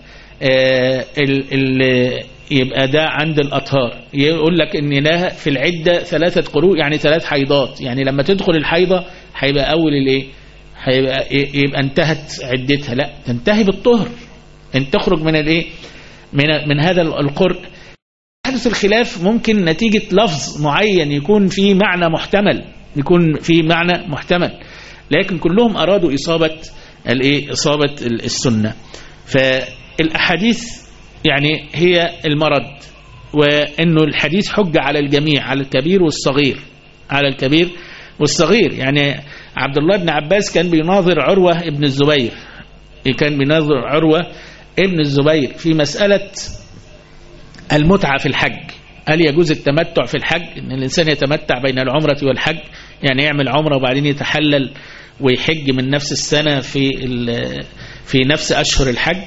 يبقى ده عند الأطهار. يقول لك إن لها في العدة 3 قروء يعني 3 حيضات، يعني لما تدخل الحيضة هيبقى أول يبقى انتهت عدتها، لا تنتهي بالطهر، ان تخرج من من هذا القرء. حدث الخلاف ممكن نتيجة لفظ معين يكون فيه معنى محتمل، لكن كلهم أرادوا إصابة السنة. فالأحاديث يعني هي المرد، وإنه الحديث حجة على الجميع، على الكبير والصغير. يعني عبد الله بن عباس كان بيناظر عروة ابن الزبير في مسألة المتعة في الحج. هل يجوز التمتع في الحج؟ إن الإنسان يتمتع بين العمرة والحج، يعني يعمل عمرة وبعدين يتحلل ويحج من نفس السنة في نفس أشهر الحج.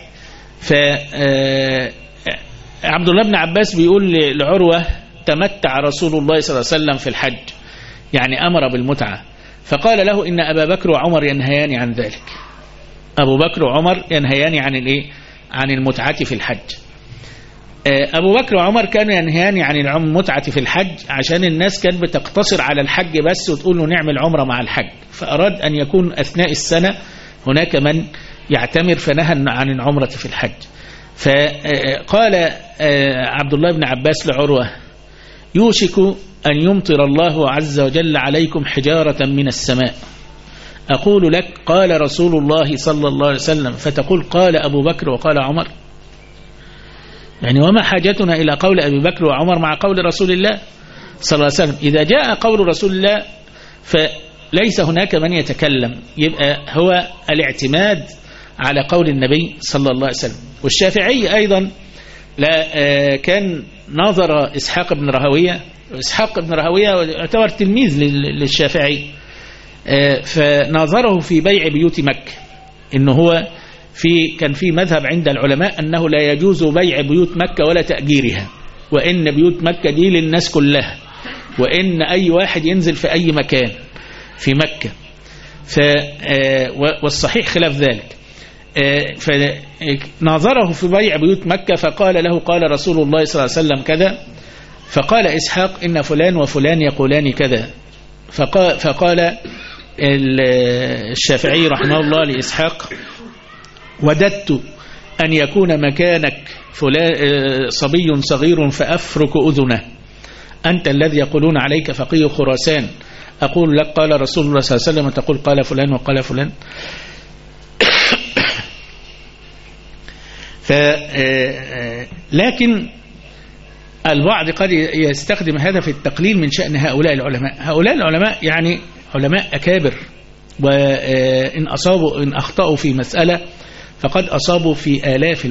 فعبد الله بن عباس بيقول لعروة: تمتع رسول الله صلى الله عليه وسلم في الحج، يعني أمر بالمتعة. فقال له: إن أبا بكر وعمر ينهيان عن ذلك. أبو بكر وعمر ينهيان عن المتعة في الحج. أبو بكر وعمر كانوا ينهيان عن المتعة في الحج عشان الناس كانت بتقتصر على الحج بس وتقول له نعمل عمرة مع الحج، فأراد أن يكون أثناء السنة هناك من يعتمر، فنهى عن العمرة في الحج. فقال عبد الله بن عباس لعروة: يوشك أن يمطر الله عز وجل عليكم حجارة من السماء، أقول لك قال رسول الله صلى الله عليه وسلم فتقول قال أبو بكر وقال عمر. يعني وما حاجتنا إلى قول أبي بكر وعمر مع قول رسول الله صلى الله عليه وسلم؟ إذا جاء قول رسول الله فليس هناك من يتكلم، يبقى هو الاعتماد على قول النبي صلى الله عليه وسلم. والشافعي أيضا لا كان ناظر إسحاق بن راهويه، إسحاق بن راهويه يعتبر تلميذ للشافعي، فناظره في بيع بيوت مكة، إنه هو كان في مذهب عند العلماء أنه لا يجوز بيع بيوت مكة ولا تأجيرها، وإن بيوت مكة دي للناس كلها، وإن أي واحد ينزل في أي مكان في مكة، والصحيح خلاف ذلك. فناظره في بيع بيوت مكة فقال له قال رسول الله صلى الله عليه وسلم كذا، فقال إسحاق إن فلان وفلان يقولان كذا، فقال الشافعي رحمه الله لإسحاق وددت أن يكون مكانك صبي صغير فأفرك أذنه، أنت الذي يقولون عليك فقيه خراسان، أقول لك قال رسول الله صلى الله عليه وسلم تقول قال فلان وقال فلان. لكن البعض قد يستخدم هذا في التقليل من شأن هؤلاء العلماء. هؤلاء العلماء يعني علماء أكابر، وإن أخطأوا في مسألة فقد أصابوا في آلاف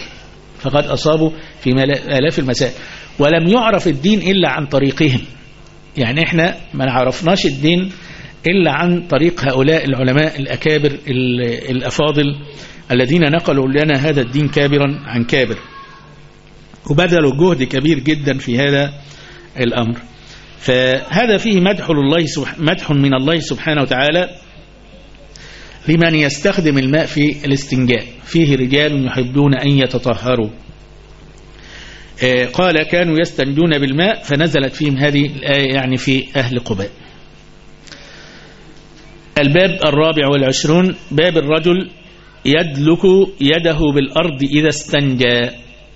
المسائل، ولم يعرف الدين إلا عن طريقهم. يعني احنا ما عرفناش الدين إلا عن طريق هؤلاء العلماء الأكابر الأفاضل الذين نقلوا لنا هذا الدين كابرا عن كابر، وبذلوا جهد كبير جدا في هذا الأمر. فهذا فيه مدح من الله سبحانه وتعالى لمن يستخدم الماء في الاستنجاء، فيه رجال يحبون أن يتطهروا. قال كانوا يستنجون بالماء، فنزلت فيهم هذه الآية يعني في أهل قباء. الباب 24 باب الرجل يدلك يده بالأرض إذا استنجى.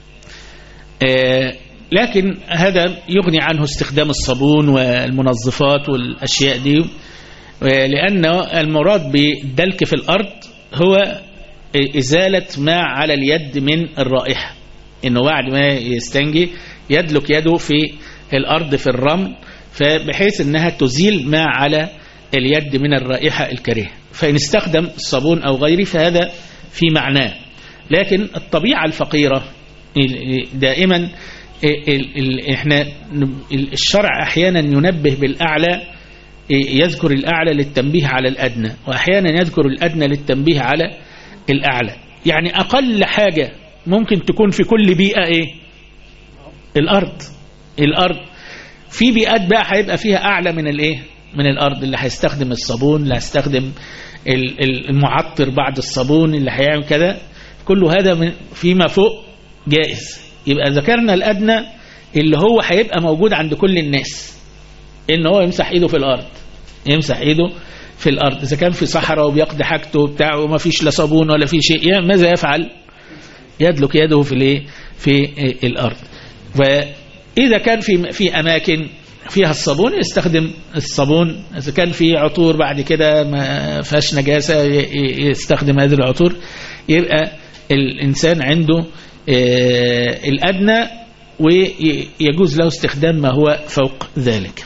لكن هذا يغني عنه استخدام الصابون والمنظفات والأشياء دي، لأن المراد بالدلك في الأرض هو إزالة ما على اليد من الرائحة، إنه بعد ما يستنجي يدلك يده في الأرض في الرمل، فبحيث أنها تزيل ما على اليد من الرائحة الكريهة. فإن استخدم الصابون أو غيره فهذا في معناه. لكن الطبيعة الفقيرة دائما احنا الشرع أحيانا ينبه بالأعلى، يذكر الأعلى للتنبيه على الأدنى، وأحيانا يذكر الأدنى للتنبيه على الأعلى. يعني أقل حاجة ممكن تكون في كل بيئة إيه؟ الأرض. في بيئات بقى هيبقى فيها أعلى من الإيه؟ من الأرض، اللي هيستخدم الصابون، اللي هيستخدم المعطر بعد الصابون، اللي هيعمل كذا، كل هذا فيما فوق جائز. يبقى ذكرنا الأدنى اللي هو هيبقى موجود عند كل الناس، إن هو يمسح إيده في الأرض، إذا كان في صحراء وبيقضي حاجته وبتاعه وما فيش لا صابون ولا في شيء، ماذا يفعل؟ يدلك يده في الأرض. وإذا كان في أماكن فيها الصابون يستخدم الصابون، إذا كان في عطور بعد كده ما فيهاش نجاسة يستخدم هذه العطور. يبقى الإنسان عنده الأدنى ويجوز له استخدام ما هو فوق ذلك.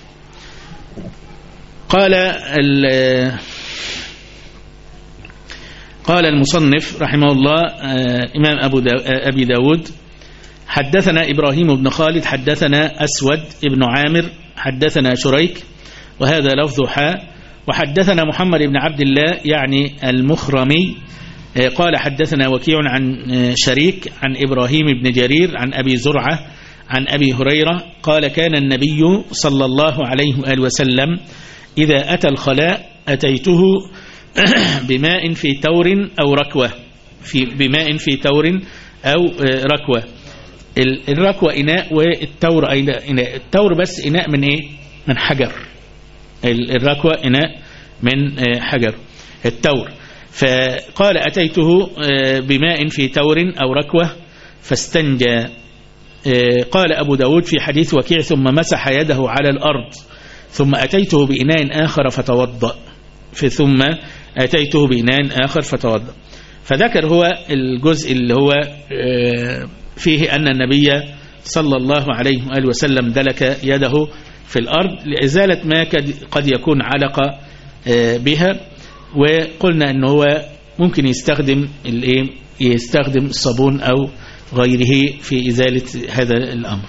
قال المصنف رحمه الله إمام أبي داود حدثنا إبراهيم بن خالد حدثنا أسود بن عامر حدثنا شريك وهذا لفظ حاء، وحدثنا محمد بن عبد الله يعني المخرمي قال حدثنا وكيع عن شريك عن إبراهيم بن جرير عن أبي زرعة عن أبي هريرة قال كان النبي صلى الله عليه وآله وسلم إذا أتى الخلاء أتيته بماء في تور أو ركوة، بماء في تور أو ركوة. الركوة إناء والتور إناء. التور بس إناء من إيه؟ من حجر. الركوة إناء من حجر التور. فقال أتيته بماء في تور أو ركوة فاستنجى. قال أبو داود في حديث وكيع ثم مسح يده على الأرض ثم أتيته بإناء آخر فتوضأ، ثم أتيته بإناء آخر فتوضأ. فذكر هو الجزء اللي هو فيه أن النبي صلى الله عليه وآله وسلم دلك يده في الأرض لإزالة ما قد يكون علق بها. وقلنا أنه هو ممكن يستخدم الصابون أو غيره في إزالة هذا الأمر.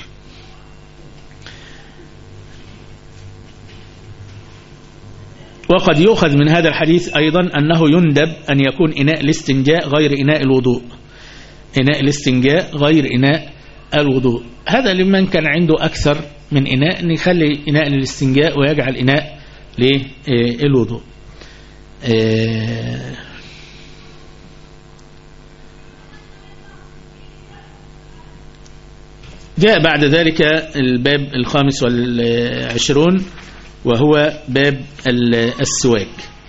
وقد يؤخذ من هذا الحديث أيضا أنه يندب أن يكون إناء الاستنجاء غير إناء الوضوء، إناء الاستنجاء غير إناء الوضوء. هذا لمن كان عنده أكثر من إناء أن يخلي إناء للاستنجاء ويجعل إناء للوضوء. جاء بعد ذلك الباب 25 وهو باب السواك.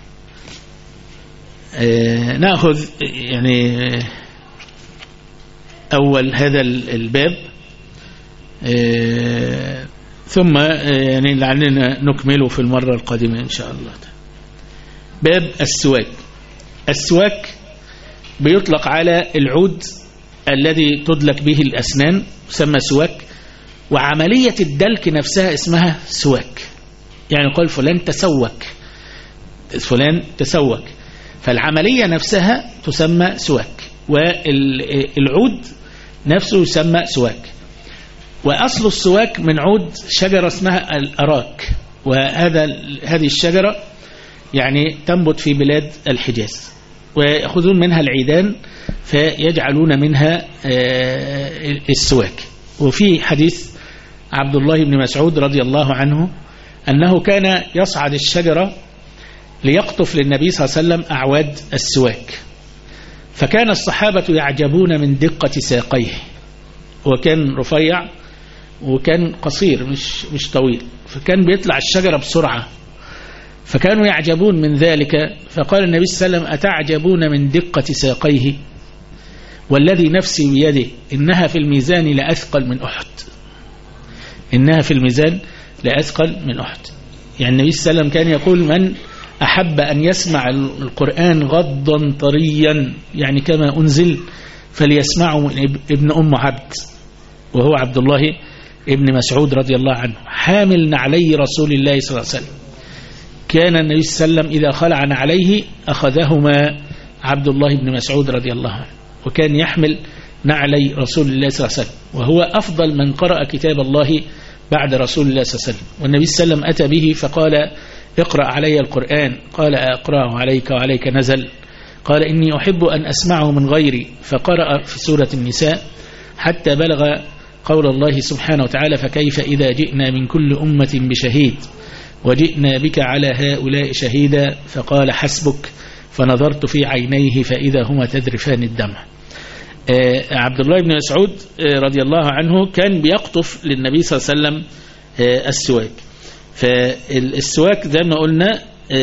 نأخذ يعني أول هذا الباب ثم يعني لعلنا نكمله في المرة القادمة إن شاء الله. باب السواك. السواك بيطلق على العود الذي تدلك به الأسنان يسمى سواك، وعملية الدلك نفسها اسمها سواك. يعني يقول فلان تسوك، فلان تسوك، فالعملية نفسها تسمى سواك، والعود نفسه يسمى سواك. وأصل السواك من عود شجرة اسمها الأراك، هذه الشجرة يعني تنبت في بلاد الحجاز، ويأخذون منها العيدان فيجعلون منها السواك. وفي حديث عبد الله بن مسعود رضي الله عنه أنه كان يصعد الشجرة ليقطف للنبي صلى الله عليه وسلم أعواد السواك، فكان الصحابة يعجبون من دقة ساقيه، وكان رفيع وكان قصير مش طويل، فكان بيطلع الشجرة بسرعة، فكانوا يعجبون من ذلك. فقال النبي صلى الله عليه وسلم أتعجبون من دقة ساقيه والذي نفسي بيده إنها في الميزان لأثقل من أحد، إنها في الميزان لأثقل من أحد. يعني النبي صلى الله عليه وسلم كان يقول من أحب أن يسمع القرآن غضا طريا يعني كما أنزل فليسمعه من ابن أم عبد، وهو عبد الله ابن مسعود رضي الله عنه حامل نعلي رسول الله صلى الله عليه وسلم. كان النبي صلى الله عليه وسلم إذا خلع نعليه أخذهما عبد الله بن مسعود رضي الله عنه، وكان يحمل نعلي رسول الله صلى الله عليه وسلم، وهو أفضل من قرأ كتاب الله بعد رسول الله صلى الله عليه وسلم. والنبي صلى الله عليه وسلم أتى به فقال اقرأ علي القرآن، قال أقرأه عليك وعليك نزل، قال إني أحب أن أسمعه من غيري، فقرأ في سورة النساء حتى بلغ قول الله سبحانه وتعالى فكيف إذا جئنا من كل أمة بشهيد وجئنا بك على هؤلاء شهيدا، فقال حسبك، فنظرت في عينيه فإذا هما تذرفان الدمع. عبد الله بن مسعود رضي الله عنه كان بيقطف للنبي صلى الله عليه وسلم السواك. فالسواك زي ما قلنا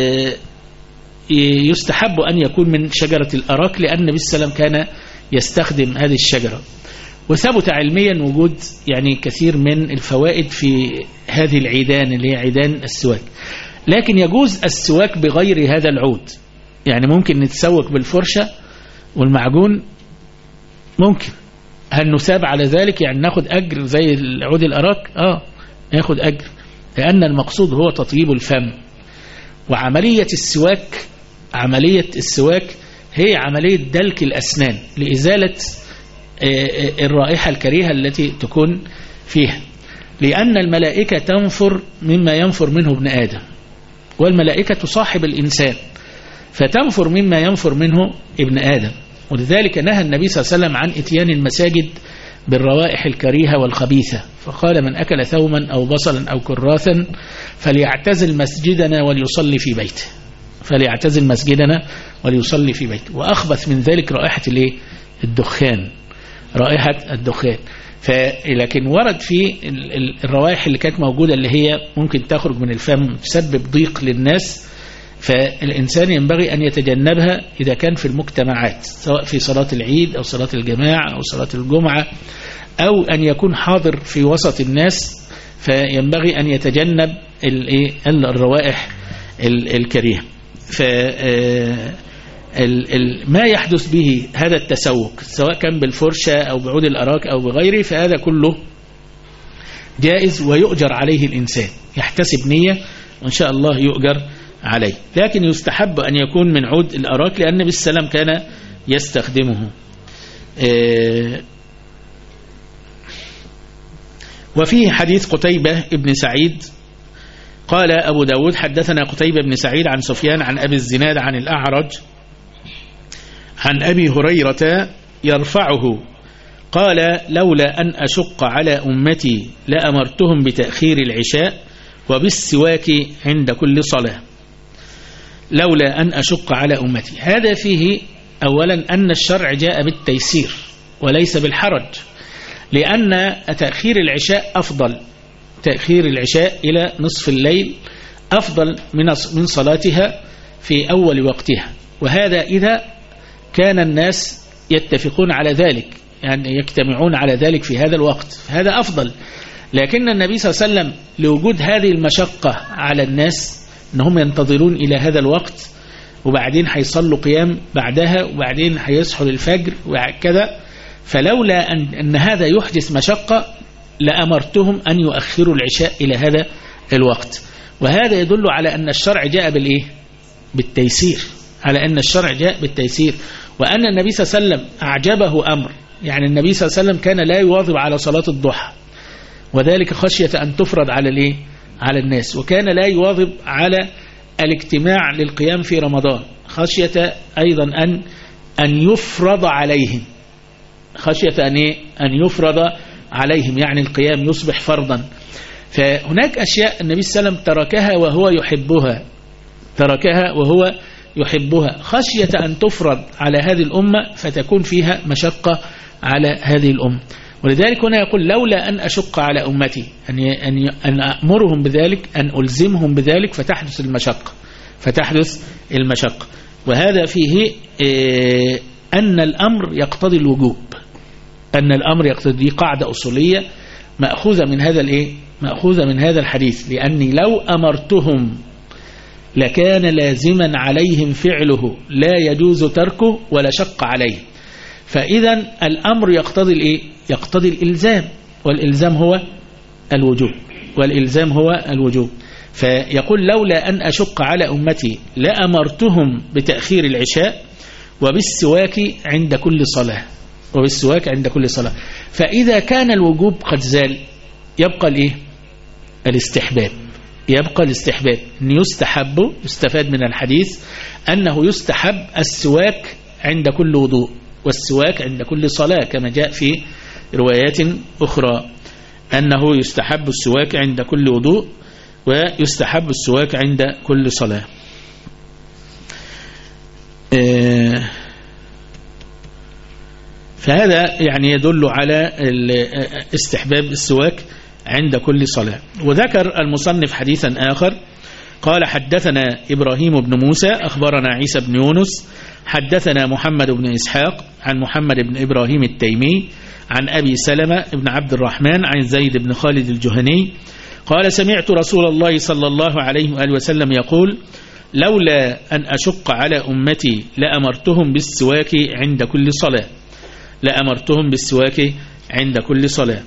يستحب أن يكون من شجرة الأراك، لأن النبي صلى الله عليه وسلم كان يستخدم هذه الشجرة، وثبت علميا وجود يعني كثير من الفوائد في هذه العيدان اللي هي عيدان السواك. لكن يجوز السواك بغير هذا العود، يعني ممكن نتسوك بالفرشة والمعجون، ممكن. هل نثاب على ذلك يعني ناخد أجر زي العود الأراك؟ ناخد أجر، لأن المقصود هو تطيب الفم. وعملية السواك هي عملية دلك الأسنان لإزالة الرائحة الكريهة التي تكون فيها، لأن الملائكة تنفر مما ينفر منه ابن آدم، والملائكة تصاحب الإنسان فتنفر مما ينفر منه ابن آدم. ولذلك نهى النبي صلى الله عليه وسلم عن إتيان المساجد بالروائح الكريهة والخبيثة، فقال من أكل ثوما أو بصلا أو كراثا فليعتزل مسجدنا وليصلي في بيته، فليعتزل مسجدنا وليصلي في بيته. وأخبث من ذلك رائحة الدخان، رائحة الدخان. لكن ورد في الروائح اللي كانت موجودة اللي هي ممكن تخرج من الفم تسبب ضيق للناس، فالإنسان ينبغي أن يتجنبها إذا كان في المجتمعات، سواء في صلاة العيد أو صلاة الجماعة أو صلاة الجمعة، أو أن يكون حاضر في وسط الناس، فينبغي أن يتجنب الروائح الكريهة. ما يحدث به هذا التسوق سواء كان بالفرشة أو بعود الأراك أو بغيره، فهذا كله جائز ويؤجر عليه الإنسان، يحتسب نية وإن شاء الله يؤجر عليه. لكن يستحب أن يكون من عود الأراك، لأن النبي صلى الله عليه وسلم كان يستخدمه. وفيه حديث قتيبة ابن سعيد قال أبو داود حدثنا قتيبة بن سعيد عن سفيان عن أبي الزناد عن الأعرج عن أبي هريرة يرفعه قال لولا أن أشق على أمتي لأمرتهم بتأخير العشاء وبالسواك عند كل صلاة. لولا أن أشق على أمتي، هذا فيه أولا أن الشرع جاء بالتيسير وليس بالحرج، لأن تأخير العشاء أفضل، تأخير العشاء إلى نصف الليل أفضل من صلاتها في أول وقتها، وهذا إذا كان الناس يتفقون على ذلك، يعني يجتمعون على ذلك في هذا الوقت، هذا أفضل. لكن النبي صلى الله عليه وسلم لوجود هذه المشقة على الناس أنهم ينتظرون إلى هذا الوقت، وبعدين هيصلوا قيام بعدها، وبعدين هيصحوا للفجر وكذا، فلولا أن هذا يحدث مشقة لأمرتهم أن يؤخروا العشاء إلى هذا الوقت. وهذا يدل على أن الشرع جاء بالإيه؟ بالتيسير، على أن الشرع جاء بالتيسير، وأن النبي صلى الله عليه وسلم أعجبه أمر، يعني النبي صلى الله عليه وسلم كان لا يواظب على صلاة الضحى، وذلك خشية أن تفرض على الإيه؟ على الناس، وكان لا يواظب على الاجتماع للقيام في رمضان خشية أيضا أن يفرض عليهم، خشية أن يفرض عليهم، يعني القيام يصبح فرضا. فهناك أشياء النبي صلى الله عليه وسلم تركها وهو يحبها، تركها وهو يحبها خشية أن تفرض على هذه الأمة فتكون فيها مشقة على هذه الأمة. ولذلك هنا يقول لولا أن أشق على أمتي، أن أأمرهم بذلك، أن ألزمهم بذلك فتحدث المشقة، فتحدث المشقة. وهذا فيه أن الأمر يقتضي الوجوب، أن الأمر يقتضي، دي قاعدة أصولية مأخوذة من هذا الإيه؟ مأخوذة من هذا الحديث، لأني لو أمرتهم لكان لازما عليهم فعله لا يجوز تركه ولا شق عليه. فإذا الأمر يقتضي الإيه؟ يقتضي الإلزام، والإلزام هو الوجوب، والإلزام هو الوجوب. فيقول لولا أن أشق على أمتي لأمرتهم بتأخير العشاء وبالسواك عند كل صلاة، وبالسواك عند كل صلاة. فإذا كان الوجوب قد زال يبقى الإيه؟ الاستحباب، يبقى الاستحباب، أن يستحب، يستفاد من الحديث أنه يستحب السواك عند كل وضوء والسواك عند كل صلاة، كما جاء في روايات أخرى أنه يستحب السواك عند كل وضوء ويستحب السواك عند كل صلاة. فهذا يعني يدل على استحباب السواك عند كل صلاة. وذكر المصنف حديثا آخر قال حدثنا إبراهيم بن موسى أخبرنا عيسى بن يونس حدثنا محمد بن إسحاق عن محمد بن إبراهيم التيمي عن أبي سلمة بن عبد الرحمن عن زيد بن خالد الجهني قال سمعت رسول الله صلى الله عليه وآله وسلم يقول لولا أن أشق على أمتي لأمرتهم بالسواك عند كل صلاة، لأمرتهم بالسواك عند كل صلاة.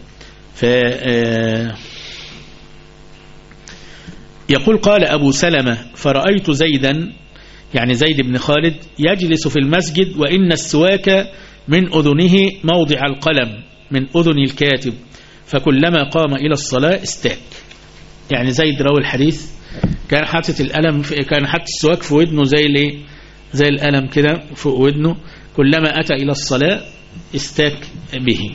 يقول قال أبو سلمة فرأيت زيدا، يعني زيد بن خالد، يجلس في المسجد وإن السواك من أذنه موضع القلم من أذن الكاتب، فكلما قام إلى الصلاة استاك. يعني زيد روى الحديث كان حاطط القلم، كان حاطط السواك في ودنه زي القلم كده فوق ودنه، كلما أتى إلى الصلاة استاك به.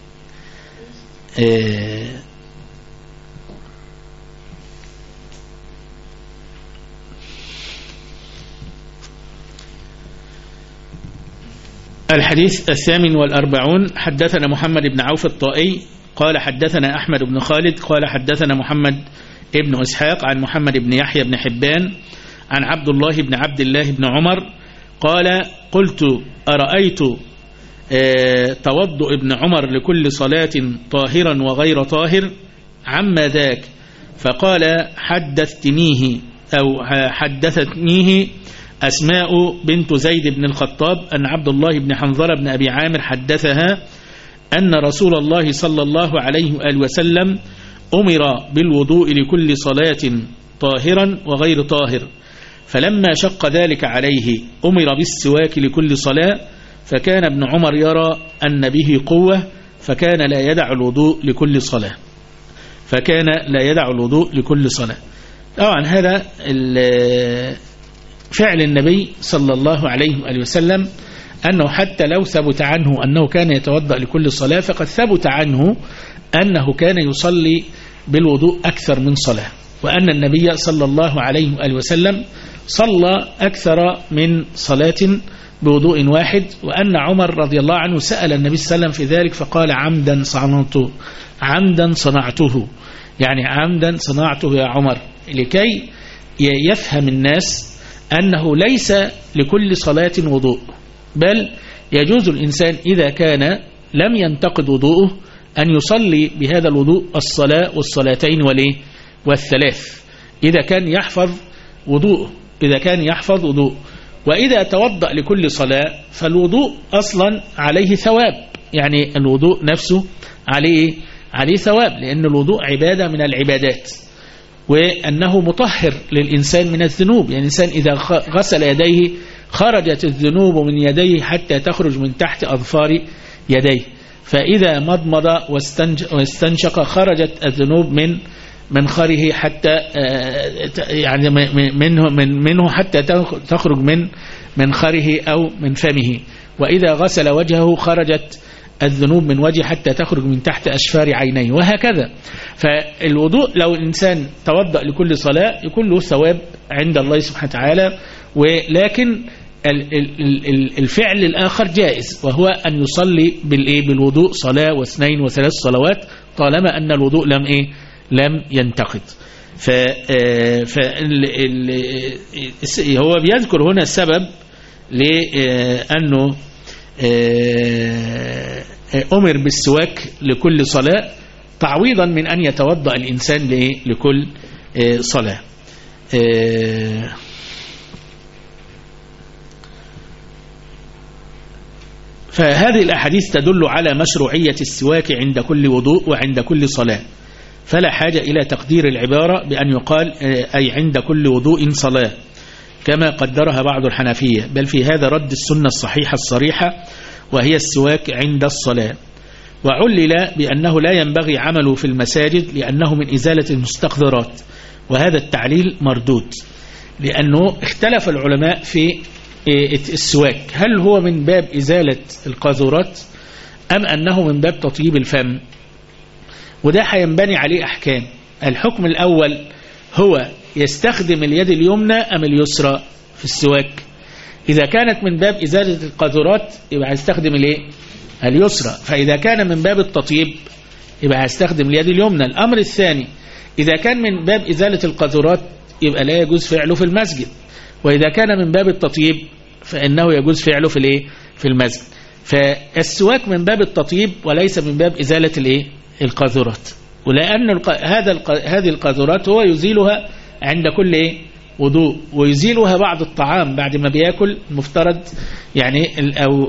الحديث 48 حدثنا محمد بن عوف الطائي قال حدثنا أحمد بن خالد قال حدثنا محمد ابن إسحاق عن محمد بن يحيى بن حبان عن عبد الله بن عبد الله بن عمر قال قلت أرأيت توضؤ ابن عمر لكل صلاة طاهرا وغير طاهر عما ذاك، فقال حدثتنيه أسماء بنت زيد بن الخطاب أن عبد الله بن حنظلة بن أبي عامر حدثها أن رسول الله صلى الله عليه وآله وسلم أمر بالوضوء لكل صلاة طاهرا وغير طاهر، فلما شق ذلك عليه أمر بالسواك لكل صلاة، فكان ابن عمر يرى أن به قوة فكان لا يدع الوضوء لكل صلاة. طبعا هذا فعل النبي صلى الله عليه وآله وسلم، أنه حتى لو ثبت عنه أنه كان يتوضأ لكل صلاة، فقد ثبت عنه أنه كان يصلي بالوضوء أكثر من صلاة، وأن النبي صلى الله عليه وآله وسلم صلى أكثر من صلاة بوضوء واحد، وأن عمر رضي الله عنه سأل النبي صلى الله عليه وسلم في ذلك فقال عمدا صنعته، يعني عمدا صنعته يا عمر، لكي يفهم الناس أنه ليس لكل صلاة وضوء، بل يجوز الإنسان إذا كان لم ينتقد وضوءه أن يصلي بهذا الوضوء الصلاة والصلاتين والثلاث إذا كان يحفظ وضوءه. وإذا توضأ لكل صلاة فالوضوء أصلا عليه ثواب، يعني الوضوء نفسه عليه ثواب، لأن الوضوء عبادة من العبادات، وأنه مطهر للإنسان من الذنوب، يعني الإنسان إذا غسل يديه خرجت الذنوب من يديه حتى تخرج من تحت أظفار يديه، فإذا مضمض واستنشق خرجت الذنوب من منخره حتى يعني منه حتى تخرج من منخره أو من فمه، وإذا غسل وجهه خرجت الذنوب من وجهه حتى تخرج من تحت أشفار عينيه، وهكذا. فالوضوء لو الإنسان توضأ لكل صلاة يكون له ثواب عند الله سبحانه وتعالى، ولكن الفعل الآخر جائز، وهو أن يصلي بالوضوء صلاة واثنين وثلاث صلوات طالما أن الوضوء لم ينتقد. هو بيذكر هنا السبب لأنه أمر بالسواك لكل صلاة تعويضا من أن يتوضأ الإنسان لكل صلاة. فهذه الأحاديث تدل على مشروعية السواك عند كل وضوء وعند كل صلاة، فلا حاجة إلى تقدير العبارة بأن يقال أي عند كل وضوء صلاة كما قدرها بعض الحنفية، بل في هذا رد السنة الصحيحة الصريحة وهي السواك عند الصلاة. وعلل بأنه لا ينبغي عمله في المساجد لأنه من إزالة المستقذرات، وهذا التعليل مردود، لأنه اختلف العلماء في السواك، هل هو من باب إزالة القاذورات أم أنه من باب تطيب الفم؟ وده هينبني عليه أحكام. الحكم الأول هو يستخدم اليد اليمنى أم اليسرى في السواك؟ إذا كانت من باب إزالة القاذورات يبقى هيستخدم اليسرى، فإذا كان من باب التطيب يبقى هيستخدم اليد اليمنى. الأمر الثاني، إذا كان من باب إزالة القاذورات يبقى لا يجوز فعله في المسجد، وإذا كان من باب التطيب فإنه يجوز فعله في المسجد. فالسواك من باب التطيب وليس من باب إزالة القاذورات، ولأن هذه القاذورات هو يزيلها عند كل وضوء، ويزيلها بعد الطعام بعد ما بياكل، مفترض يعني أو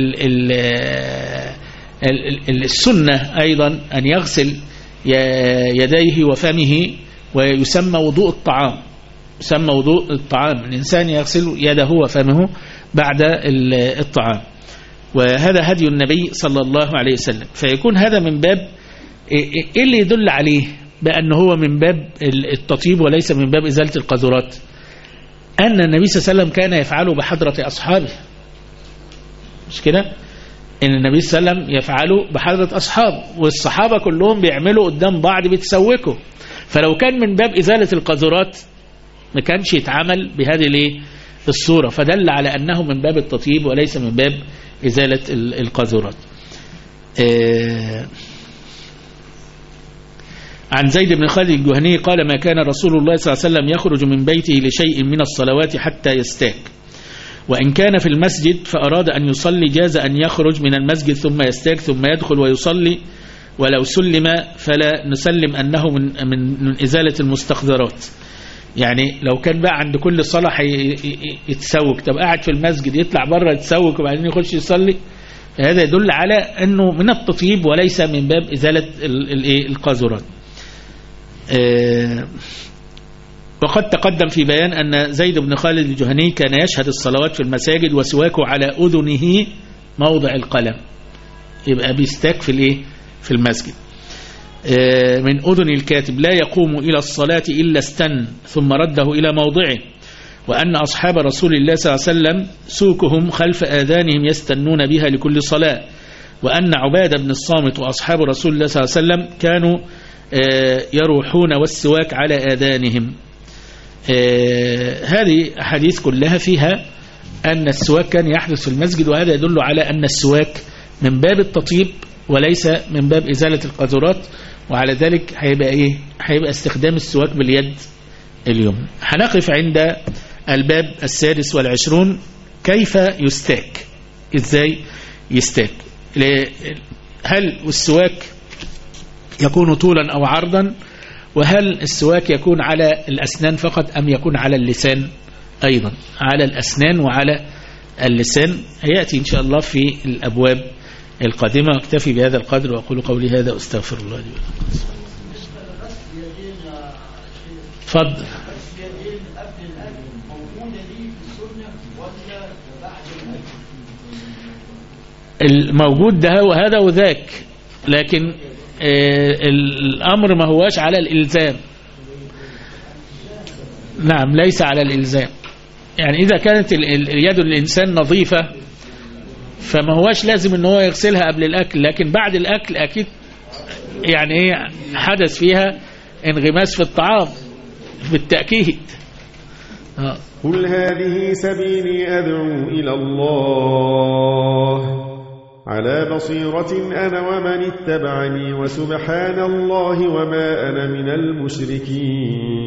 السنة أيضا أن يغسل يديه وفمه، ويسمى وضوء الطعام، الإنسان يغسل يده وفمه بعد الطعام، وهذا هدي النبي صلى الله عليه وسلم. فيكون هذا من باب إيه اللي يدل عليه بأنه هو من باب التطيب وليس من باب إزالة القاذورات؟ أن النبي صلى الله عليه وسلم كان يفعله بحضرة أصحابه، مش كده؟ إن النبي صلى الله عليه وسلم يفعله بحضرة أصحابه، والصحابة كلهم بيعملوا قدام بعض بيتسوكوا، فلو كان من باب إزالة القاذورات ما كانش يتعامل بهذه الصورة، فدل على أنه من باب التطيب وليس من باب إزالة القاذورات. عن زيد بن خالد الجهني قال: ما كان رسول الله صلى الله عليه وسلم يخرج من بيته لشيء من الصلوات حتى يستاك، وإن كان في المسجد فأراد أن يصلي جاز أن يخرج من المسجد ثم يستاك ثم يدخل ويصلي، ولو سلم فلا نسلم أنه من إزالة المستقذرات. يعني لو كان بقى عند كل صلاة يتسوق، طب قاعد في المسجد يطلع بره يتسوق وبعدين يخش يصلي، هذا يدل على أنه من التطيب وليس من باب إزالة القاذورات. وقد تقدم في بيان أن زيد بن خالد الجهني كان يشهد الصلوات في المساجد وسواكه على أذنه موضع القلم، يبقى بيستاك في المسجد. من أذن الكاتب لا يقوم إلى الصلاة إلا استن ثم رده إلى موضعه، وأن أصحاب رسول الله صلى الله عليه وسلم سوكهم خلف آذانهم يستنون بها لكل صلاة، وأن عبادة بن الصامت وأصحاب رسول الله صلى الله عليه وسلم كانوا يروحون والسواك على آذانهم. هذه أحاديث كلها فيها أن السواك كان يحدث في المسجد، وهذا يدل على أن السواك من باب التطيب وليس من باب إزالة القاذورات، وعلى ذلك هيبقى استخدام السواك باليد اليمنى. هنقف عند الباب 26 كيف يستاك، ازاي يستاك، هل السواك يكون طولا أو عرضا، وهل السواك يكون على الأسنان فقط أم يكون على اللسان أيضا، على الأسنان وعلى اللسان، هيأتي إن شاء الله في الأبواب القادمة. واكتفي بهذا القدر وأقول قولي هذا أستغفر الله لي ولكم. تفضل. الموجود ده وهذا وذاك، لكن الأمر ما هواش على الإلزام. نعم ليس على الإلزام، يعني إذا كانت يد الإنسان نظيفة فما هواش لازم ان هو يغسلها قبل الأكل، لكن بعد الأكل أكيد يعني حدث فيها انغماس في الطعام بالتأكيد. قل هذه سبيلي أدعو إلى الله على بصيرة أنا ومن اتبعني وسبحان الله وما أنا من المشركين.